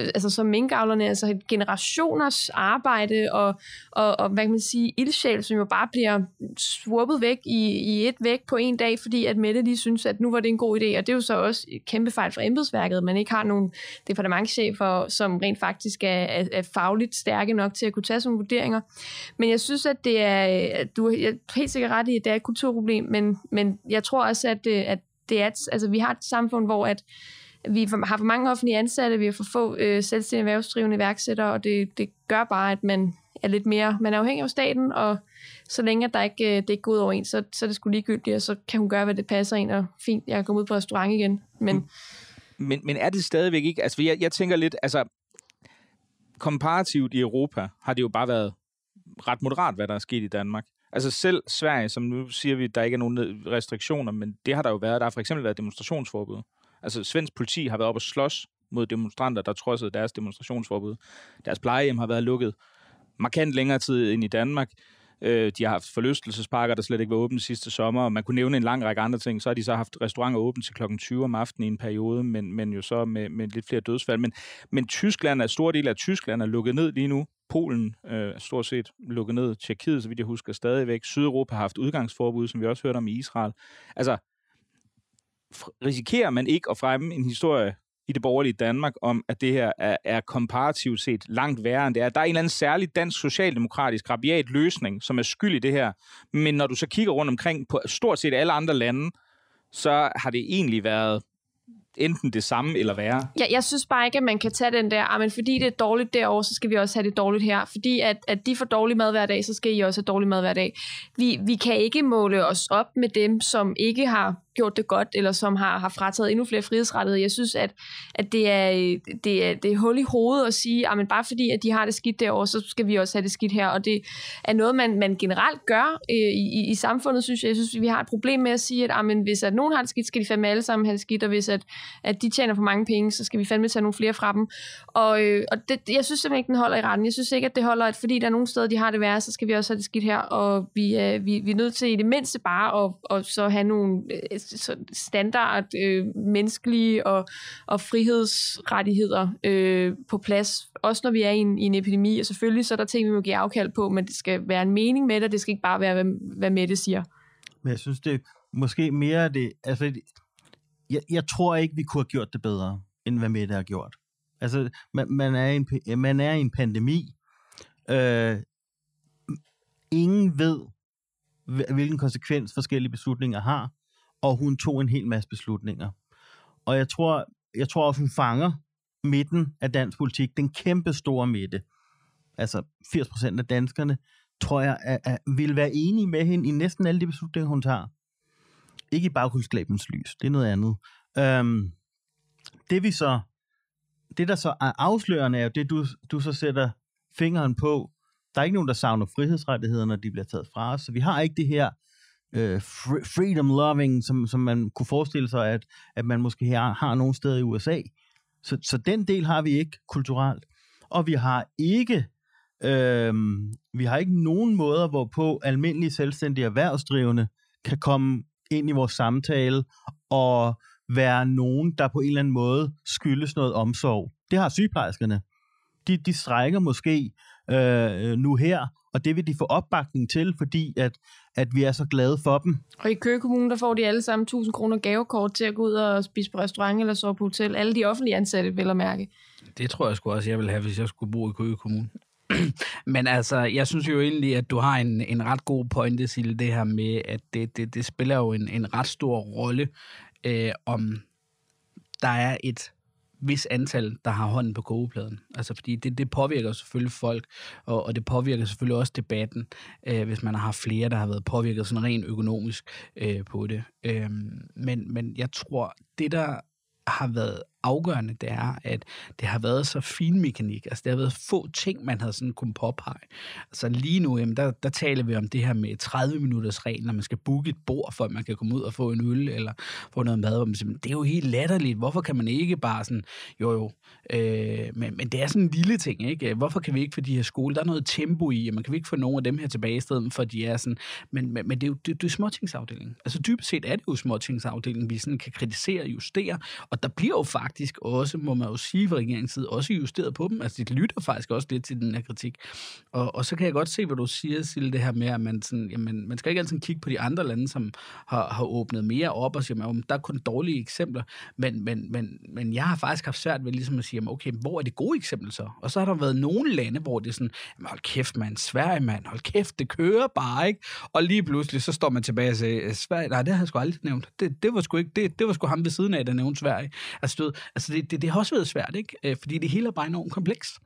altså som minkavlerne, altså generationers arbejde og, og, og hvad kan man sige, ildsjæl, som jo bare bliver swappet væk i, i et væk på en dag, fordi at Mette lige synes, at nu var det en god idé, og det er jo så også et kæmpe fejl fra embedsværket, at man ikke har nogen departementschefer, som rent faktisk er, er, er fagligt stærke nok til at kunne tage sådan vurderinger. Men jeg synes, at det er, du er helt sikkert ret i, at det er et kulturproblem, men, men jeg tror også, at, at det er, altså vi har et samfund, hvor at vi har for mange offentlige ansatte, vi har for få øh, selvstændige erhvervsdrivende iværksættere, og det, det gør bare, at man er lidt mere, man er afhængig af staten, og så længe at der ikke, det ikke går ud over en, så, så er det sgu ligegyldigt, og så kan hun gøre, hvad det passer en, og fint, jeg kan komme ud på restaurant igen. Men, men, men er det stadigvæk ikke, altså jeg, jeg tænker lidt, altså komparativt i Europa har det jo bare været ret moderat, hvad der er sket i Danmark. Altså selv Sverige, som nu siger vi, der ikke er nogen restriktioner, men det har der jo været. Der har for eksempel været demonstrationsforbud. Altså svensk politi har været op og slås mod demonstranter, der trodsede deres demonstrationsforbud. Deres plejehjem har været lukket markant længere tid end i Danmark. De har haft forlystelsesparker, der slet ikke var åbne sidste sommer, og man kunne nævne en lang række andre ting. Så har de så haft restauranter åbne til klokken tyve om aftenen i en periode, men, men jo så med, med lidt flere dødsfald. Men, men Tyskland er, stor del af Tyskland er lukket ned lige nu. Polen øh, er stort set lukket ned. Tjekkiet, så vidt jeg husker, stadigvæk. Sydeuropa har haft udgangsforbud, som vi også hørte om i Israel. Altså, risikerer man ikke at fremme en historie i det borgerlige Danmark om, at det her er, er komparativt set langt værre end det er. Der er en eller anden særlig dansk socialdemokratisk rabiat løsning, som er skyld i det her. Men når du så kigger rundt omkring på stort set alle andre lande, så har det egentlig været enten det samme eller værre. Ja, jeg synes bare ikke, at man kan tage den der, men fordi det er dårligt derovre, så skal vi også have det dårligt her. Fordi at, at de får dårlig mad hver dag, så skal I også have dårlig mad hver dag. Vi, vi kan ikke måle os op med dem, som ikke har gjort det godt, eller som har, har frataget endnu flere frihedsrettigheder. Jeg synes, at, at det, er, det, er, det er hul i hovedet at sige, at bare fordi at de har det skidt derovre, så skal vi også have det skidt her. Og det er noget, man, man generelt gør øh, i, i samfundet, synes jeg. Jeg synes, vi har et problem med at sige, at amen, hvis at nogen har det skidt, skal de fandme alle sammen have det skidt, og hvis at, at de tjener for mange penge, så skal vi fandme tage nogle flere fra dem. Og, øh, og det, jeg synes simpelthen ikke, den holder i retten. Jeg synes ikke, at det holder, at fordi der er nogle steder, de har det værre, så skal vi også have det skidt her. Og vi, øh, vi, vi er nødt til i det mindste bare at, og så have nogle øh, standard øh, menneskelige og, og frihedsrettigheder øh, på plads. Også når vi er i en, i en epidemi. Og selvfølgelig så er der ting, vi må give afkald på, men det skal være en mening med det, og det skal ikke bare være, hvad, hvad Mette siger. Men jeg synes, det er måske mere det... Altså, jeg, jeg tror ikke, vi kunne have gjort det bedre, end hvad Mette har gjort. Altså, man, man, er, i en, man er i en pandemi. Øh, ingen ved, hvilken konsekvens forskellige beslutninger har, og hun tog en hel masse beslutninger. Og jeg tror, jeg tror også, hun fanger midten af dansk politik, den kæmpe store midte. Altså firs procent af danskerne, tror jeg, er, er, vil være enige med hende i næsten alle de beslutninger, hun tager. Ikke i bagkundskabens lys, det er noget andet. Øhm, det vi så, det der så er afslørende, er jo det, du, du så sætter fingeren på. Der er ikke nogen, der savner frihedsrettigheder, når de bliver taget fra os. Så vi har ikke det her uh, freedom loving, som, som man kunne forestille sig, at, at man måske har, har nogle steder i U S A. Så, så den del har vi ikke kulturelt. Og vi har ikke, øh, vi har ikke nogen måder, hvorpå almindelige selvstændige erhvervsdrivende kan komme ind i vores samtale og være nogen, der på en eller anden måde skyldes noget omsorg. Det har sygeplejerskerne. De, de strækker måske øh, nu her, og det vil de få opbakning til, fordi at, at vi er så glade for dem. Og i Køge Kommune, der får de alle sammen tusind kroner gavekort til at gå ud og spise på restaurant eller sove på hotel. Alle de offentlige ansatte, vil jeg mærke. Det tror jeg sgu også, jeg vil have, hvis jeg skulle bo i Køge Kommune. Men altså, jeg synes jo egentlig, at du har en, en ret god pointe, Sille, det her med, at det, det, det spiller jo en, en ret stor rolle, øh, om der er et vis antal, der har hånden på kogepladen. Altså, fordi det, det påvirker selvfølgelig folk, og, og det påvirker selvfølgelig også debatten, øh, hvis man har flere, der har været påvirket sådan rent økonomisk øh, på det. Øh, men, men jeg tror, det der har været afgørende, det er, at det har været så fin mekanik. Altså, det har været få ting, man havde sådan kunnet påpege. Altså, lige nu, jamen, der, der taler vi om det her med tredive minutters regel, når man skal booke et bord, for at man kan komme ud og få en øl, eller få noget mad, hvor man siger, det er jo helt latterligt. Hvorfor kan man ikke bare sådan, jo jo, øh, men, men det er sådan en lille ting, ikke? Hvorfor kan vi ikke få de her skole? Der er noget tempo i, og man kan vi ikke få nogle af dem her tilbage i stedet, for de er sådan, men, men, men det er jo det, det er småtingsafdelingen. Altså, dybest set er det jo småtingsafdelingen, vi sådan kan kritisere og justere, og der bliver jo faktisk faktisk også, må man jo sige fra regeringens side, også justeret på dem. Altså, de lytter faktisk også lidt til den her kritik. Og, og så kan jeg godt se, hvad du siger, Sille, det her med, at man, sådan, jamen, man skal ikke altid kigge på de andre lande, som har, har åbnet mere op og sige, at der er kun dårlige eksempler. Men, men, men, men jeg har faktisk haft svært ved ligesom at sige, okay, hvor er det gode eksempel så? Og så har der været nogle lande, hvor det er sådan, hold kæft, mand, Sverige, mand, hold kæft, det kører bare, ikke? Og lige pludselig, så står man tilbage og siger, Sverige, nej, det har jeg sgu aldrig nævnt. Det, det var sgu ikke, det, det var sgu ham ved siden af, der nævnte Sverige. Altså, du ved, altså det, det, det har også været svært, ikke? Fordi det hele er bare enormt komplekst.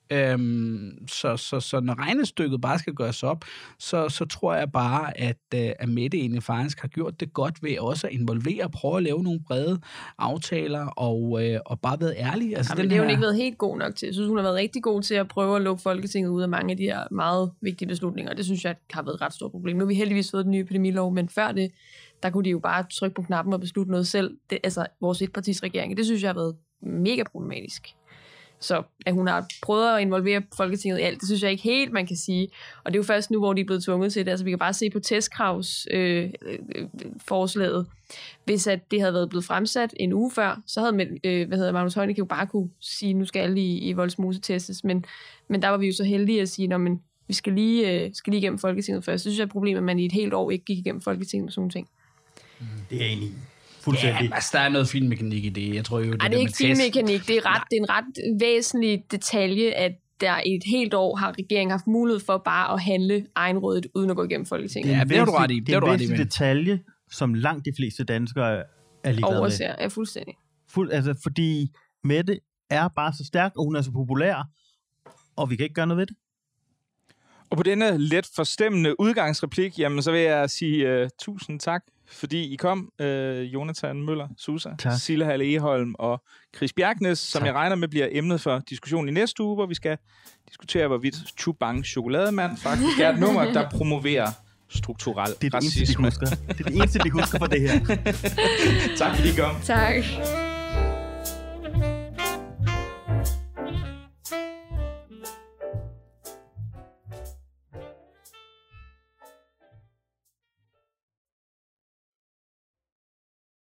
Øhm, så, så, så når regnestykket bare skal gøres op, så, så tror jeg bare, at, at Mette egentlig faktisk har gjort det godt ved også at involvere og prøve at lave nogle brede aftaler og, øh, og bare været ærlig. Altså, Jamen, den det har hun her... ikke været helt god nok til. Jeg synes, hun har været rigtig god til at prøve at lukke Folketinget ud af mange af de her meget vigtige beslutninger. Det synes jeg har været et ret stort problem. Nu har vi heldigvis fået den nye epidemilov, men før det, der kunne de jo bare trykke på knappen og beslutte noget selv. Det, altså vores etpartisregering, det synes jeg har været mega problematisk. Så at hun har prøvet at involvere Folketinget i alt, det synes jeg ikke helt, man kan sige. Og det er jo først nu, hvor de er blevet tvunget til det. Altså vi kan bare se på testkravsforslaget. Øh, øh, forslaget. Hvis at det havde været blevet fremsat en uge før, så havde man, øh, hvad hedder Magnus Heunicke jo bare kunne sige, nu skal alle i, i Vollsmose testes. Men, men der var vi jo så heldige at sige, at vi skal lige, øh, skal lige igennem Folketinget først. Så synes jeg, at problemet er, at man i et helt år ikke gik igennem Folketinget med sådan nogle ting. Det er enig. Ja, altså, der er noget finmekanik i det. Jeg tror jo, det, Ej, det er ikke finmekanik. Det er, ret, det er en ret væsentlig detalje, at der i et helt år har regeringen haft mulighed for bare at handle egenrådet, uden at gå igennem Folketinget. Ja, det er du ret i. Det er en væsentlig detalje, som langt de fleste danskere er ligeglade Overser, med. er fuldstændig. Fuld, altså, fordi Mette er bare så stærk, og hun er så populær, og vi kan ikke gøre noget ved det. Og på denne let forstemmende udgangsreplik, jamen, så vil jeg sige uh, tusind tak, fordi I kom, uh, Jonathan Møller, Susa, Sille Halle Egholm og Chris Bjerknes, som tak. Jeg regner med bliver emnet for diskussionen i næste uge, hvor vi skal diskutere, hvorvidt Chubang Chokolademand faktisk er et nummer, der promoverer strukturel det er det racisme. Eneste, de husker. Det er det eneste, de husker for det her. Tak fordi I kom. Tak.